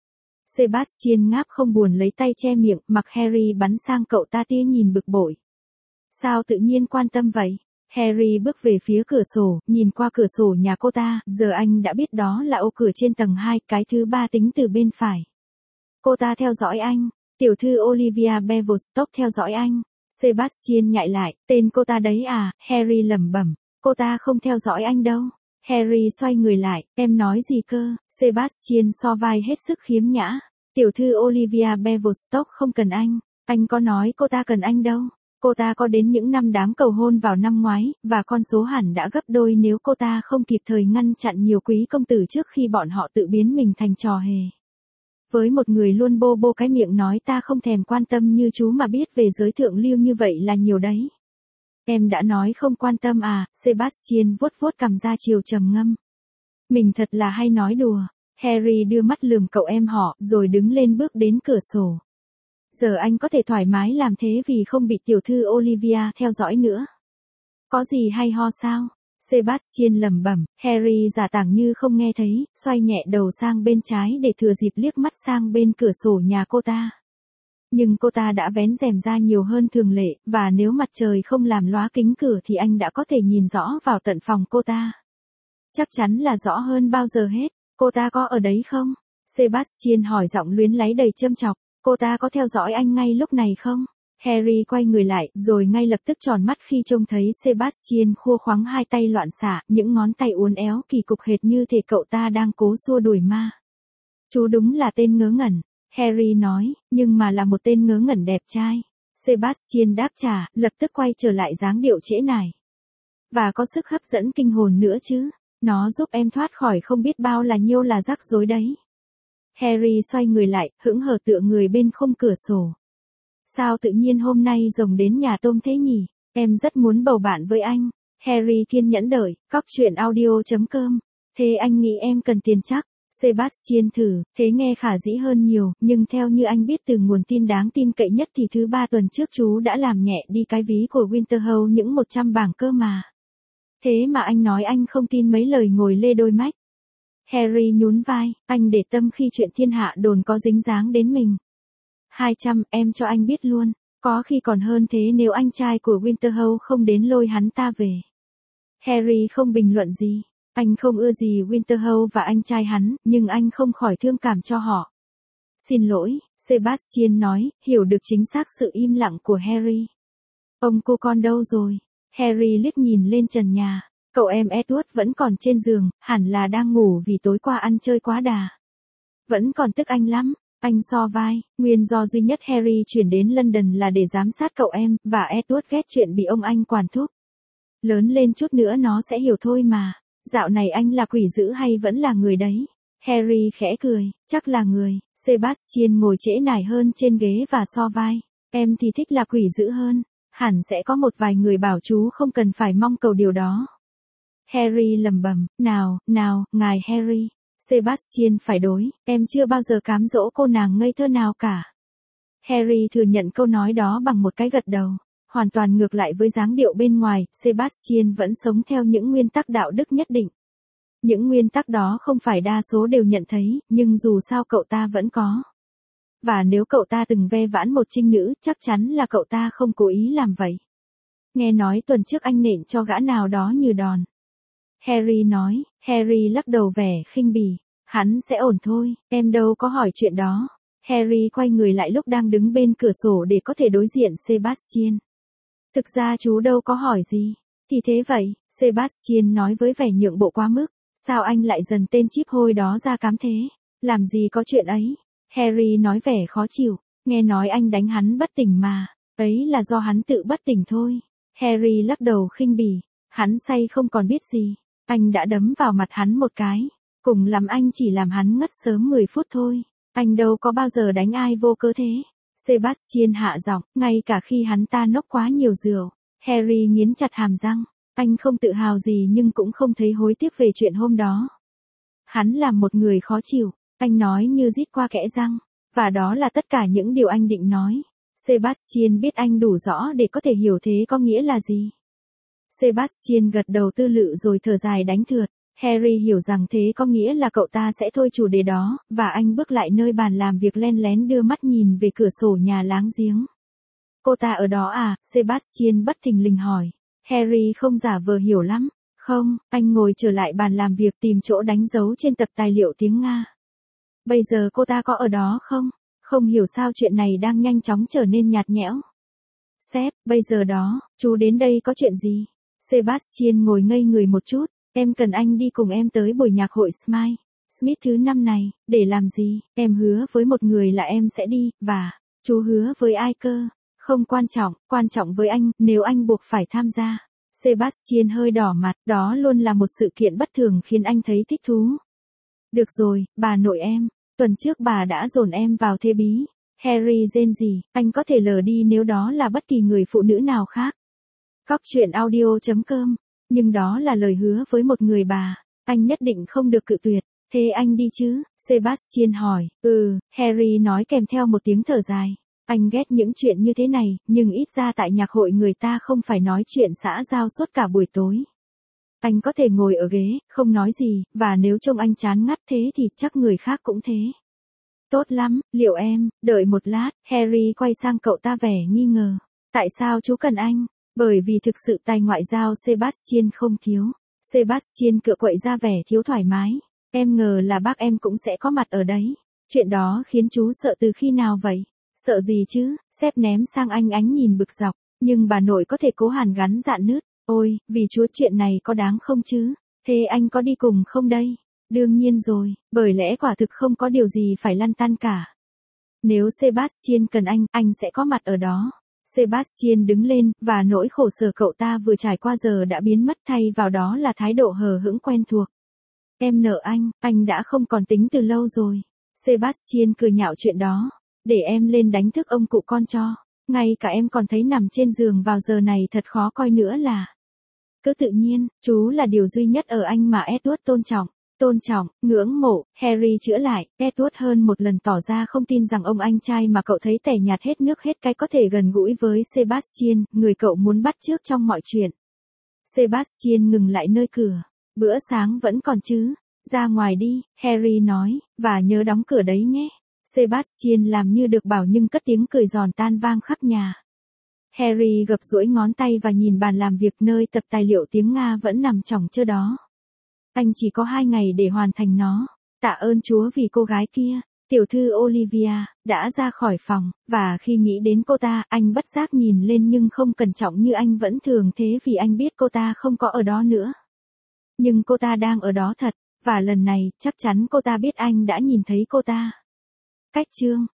Sebastian ngáp không buồn lấy tay che miệng, mặc Harry bắn sang cậu ta tia nhìn bực bội. Sao tự nhiên quan tâm vậy? Harry bước về phía cửa sổ, nhìn qua cửa sổ nhà cô ta, giờ anh đã biết đó là ô cửa trên tầng 2, cái thứ 3 tính từ bên phải. Cô ta theo dõi anh. Tiểu thư Olivia Beverstock theo dõi anh. Sebastian nhại lại, tên cô ta đấy à? Harry lẩm bẩm. Cô ta không theo dõi anh đâu. Harry xoay người lại, em nói gì cơ? Sebastian so vai hết sức khiếm nhã. Tiểu thư Olivia Beverstock không cần anh có nói cô ta cần anh đâu. Cô ta có đến những năm đám cầu hôn vào năm ngoái, và con số hẳn đã gấp đôi nếu cô ta không kịp thời ngăn chặn nhiều quý công tử trước khi bọn họ tự biến mình thành trò hề. Với một người luôn bô bô cái miệng nói ta không thèm quan tâm như chú mà biết về giới thượng lưu như vậy là nhiều đấy. Em đã nói không quan tâm à, Sebastian vuốt vuốt cằm ra chiều trầm ngâm. Mình thật là hay nói đùa. Harry đưa mắt lườm cậu em họ, rồi đứng lên bước đến cửa sổ. Giờ anh có thể thoải mái làm thế vì không bị tiểu thư Olivia theo dõi nữa. Có gì hay ho sao? Sebastian lẩm bẩm, Harry giả tảng như không nghe thấy, xoay nhẹ đầu sang bên trái để thừa dịp liếc mắt sang bên cửa sổ nhà cô ta. Nhưng cô ta đã vén rèm ra nhiều hơn thường lệ, và nếu mặt trời không làm lóa kính cửa thì anh đã có thể nhìn rõ vào tận phòng cô ta. Chắc chắn là rõ hơn bao giờ hết. Cô ta có ở đấy không? Sebastian hỏi giọng luyến láy đầy châm chọc. Cô ta có theo dõi anh ngay lúc này không? Harry quay người lại, rồi ngay lập tức tròn mắt khi trông thấy Sebastian khua khoắng hai tay loạn xạ, những ngón tay uốn éo kỳ cục hệt như thể cậu ta đang cố xua đuổi ma. Chú đúng là tên ngớ ngẩn, Harry nói, nhưng mà là một tên ngớ ngẩn đẹp trai. Sebastian đáp trả, lập tức quay trở lại dáng điệu trễ nải. Và có sức hấp dẫn kinh hồn nữa chứ, nó giúp em thoát khỏi không biết bao là nhiêu là rắc rối đấy. Harry xoay người lại, hững hờ tựa người bên khung cửa sổ. Sao tự nhiên hôm nay rồng đến nhà tôm thế nhỉ? Em rất muốn bầu bạn với anh. Harry kiên nhẫn đợi, cóc truyện audio.com. Thế anh nghĩ em cần tiền chắc? Sebastian thử, thế nghe khả dĩ hơn nhiều, nhưng theo như anh biết từ nguồn tin đáng tin cậy nhất thì thứ 3 tuần trước chú đã làm nhẹ đi cái ví của Winterhall những 100 bảng cơ mà. Thế mà anh nói anh không tin mấy lời ngồi lê đôi mách. Harry nhún vai, anh để tâm khi chuyện thiên hạ đồn có dính dáng đến mình. 200, em cho anh biết luôn, có khi còn hơn thế nếu anh trai của Winterhall không đến lôi hắn ta về. Harry không bình luận gì, anh không ưa gì Winterhall và anh trai hắn, nhưng anh không khỏi thương cảm cho họ. Xin lỗi, Sebastian nói, hiểu được chính xác sự im lặng của Harry. Ông cô con đâu rồi? Harry liếc nhìn lên trần nhà. Cậu em Edward vẫn còn trên giường, hẳn là đang ngủ vì tối qua ăn chơi quá đà. Vẫn còn tức anh lắm, anh so vai, nguyên do duy nhất Harry chuyển đến London là để giám sát cậu em, và Edward ghét chuyện bị ông anh quản thúc. Lớn lên chút nữa nó sẽ hiểu thôi mà, dạo này anh là quỷ dữ hay vẫn là người đấy? Harry khẽ cười, chắc là người. Sebastian ngồi trễ nải hơn trên ghế và so vai, em thì thích là quỷ dữ hơn, hẳn sẽ có một vài người bảo chú không cần phải mong cầu điều đó. Harry lẩm bẩm, nào, ngài Harry. Sebastian phải đối, em chưa bao giờ cám dỗ cô nàng ngây thơ nào cả. Harry thừa nhận câu nói đó bằng một cái gật đầu. Hoàn toàn ngược lại với dáng điệu bên ngoài, Sebastian vẫn sống theo những nguyên tắc đạo đức nhất định. Những nguyên tắc đó không phải đa số đều nhận thấy, nhưng dù sao cậu ta vẫn có. Và nếu cậu ta từng ve vãn một trinh nữ, chắc chắn là cậu ta không cố ý làm vậy. Nghe nói tuần trước anh nện cho gã nào đó như đòn. Harry nói, Harry lắc đầu vẻ khinh bỉ. Hắn sẽ ổn thôi, em đâu có hỏi chuyện đó. Harry quay người lại lúc đang đứng bên cửa sổ để có thể đối diện Sebastian. Thực ra chú đâu có hỏi gì. Thì thế vậy, Sebastian nói với vẻ nhượng bộ quá mức. Sao anh lại dần tên chíp hôi đó ra cám thế? Làm gì có chuyện ấy? Harry nói vẻ khó chịu. Nghe nói anh đánh hắn bất tỉnh mà. Ấy là do hắn tự bất tỉnh thôi. Harry lắc đầu khinh bỉ. Hắn say không còn biết gì. Anh đã đấm vào mặt hắn một cái. Cùng lắm anh chỉ làm hắn ngất sớm 10 phút thôi. Anh đâu có bao giờ đánh ai vô cớ thế. Sebastian hạ giọng, ngay cả khi hắn ta nốc quá nhiều rượu. Harry nghiến chặt hàm răng. Anh không tự hào gì nhưng cũng không thấy hối tiếc về chuyện hôm đó. Hắn là một người khó chịu. Anh nói như rít qua kẽ răng. Và đó là tất cả những điều anh định nói. Sebastian biết anh đủ rõ để có thể hiểu thế có nghĩa là gì. Sebastian gật đầu tư lự rồi thở dài đánh thượt. Harry hiểu rằng thế có nghĩa là cậu ta sẽ thôi chủ đề đó, và anh bước lại nơi bàn làm việc len lén đưa mắt nhìn về cửa sổ nhà láng giếng. Cô ta ở đó à? Sebastian bất thình lình hỏi. Harry không giả vờ hiểu lắm. Không, anh ngồi trở lại bàn làm việc tìm chỗ đánh dấu trên tập tài liệu tiếng Nga. Bây giờ cô ta có ở đó không? Không hiểu sao chuyện này đang nhanh chóng trở nên nhạt nhẽo. Sếp, bây giờ đó, chú đến đây có chuyện gì? Sebastian ngồi ngây người một chút. Em cần anh đi cùng em tới buổi nhạc hội Smile Smith thứ 5 này, để làm gì? Em hứa với một người là em sẽ đi, và, chú hứa với ai cơ? Không quan trọng với anh, nếu anh buộc phải tham gia. Sebastian hơi đỏ mặt, đó luôn là một sự kiện bất thường khiến anh thấy thích thú. Được rồi, bà nội em. Tuần trước bà đã dồn em vào thế bí. Harry rên rỉ, anh có thể lờ đi nếu đó là bất kỳ người phụ nữ nào khác. Cóc truyện audio.com. Nhưng đó là lời hứa với một người bà. Anh nhất định không được cự tuyệt. Thế anh đi chứ? Sebastian hỏi. Harry nói kèm theo một tiếng thở dài. Anh ghét những chuyện như thế này, nhưng ít ra tại nhạc hội người ta không phải nói chuyện xã giao suốt cả buổi tối. Anh có thể ngồi ở ghế, không nói gì, và nếu trông anh chán ngắt thế thì chắc người khác cũng thế. Tốt lắm, liệu em, đợi một lát, Harry quay sang cậu ta vẻ nghi ngờ. Tại sao chú cần anh? Bởi vì thực sự tài ngoại giao Sebastian không thiếu. Sebastian cựa quậy ra vẻ thiếu thoải mái. Em ngờ là bác em cũng sẽ có mặt ở đấy. Chuyện đó khiến chú sợ từ khi nào vậy? Sợ gì chứ? Sếp ném sang anh ánh nhìn bực dọc. Nhưng bà nội có thể cố hàn gắn dạn nứt. Ôi, vì chúa chuyện này có đáng không chứ? Thế anh có đi cùng không đây? Đương nhiên rồi, bởi lẽ quả thực không có điều gì phải lăn tăn cả. Nếu Sebastian cần anh sẽ có mặt ở đó. Sebastian đứng lên, và nỗi khổ sở cậu ta vừa trải qua giờ đã biến mất, thay vào đó là thái độ hờ hững quen thuộc. Em nợ anh đã không còn tính từ lâu rồi. Sebastian cười nhạo chuyện đó. Để em lên đánh thức ông cụ con cho. Ngay cả em còn thấy nằm trên giường vào giờ này thật khó coi nữa là. Cứ tự nhiên, chú là điều duy nhất ở anh mà Edward tôn trọng. Tôn trọng, ngưỡng mộ, Harry chữa lại, Edward hơn một lần tỏ ra không tin rằng ông anh trai mà cậu thấy tẻ nhạt hết nước hết cái có thể gần gũi với Sebastian, người cậu muốn bắt chước trong mọi chuyện. Sebastian ngừng lại nơi cửa. Bữa sáng vẫn còn chứ? Ra ngoài đi, Harry nói, và nhớ đóng cửa đấy nhé. Sebastian làm như được bảo nhưng cất tiếng cười giòn tan vang khắp nhà. Harry gập duỗi ngón tay và nhìn bàn làm việc nơi tập tài liệu tiếng Nga vẫn nằm chỏng chơ đó. Anh chỉ có 2 ngày để hoàn thành nó. Tạ ơn Chúa vì cô gái kia, tiểu thư Olivia, đã ra khỏi phòng, và khi nghĩ đến cô ta, anh bất giác nhìn lên nhưng không cẩn trọng như anh vẫn thường thế vì anh biết cô ta không có ở đó nữa. Nhưng cô ta đang ở đó thật, và lần này, chắc chắn cô ta biết anh đã nhìn thấy cô ta. Cách chương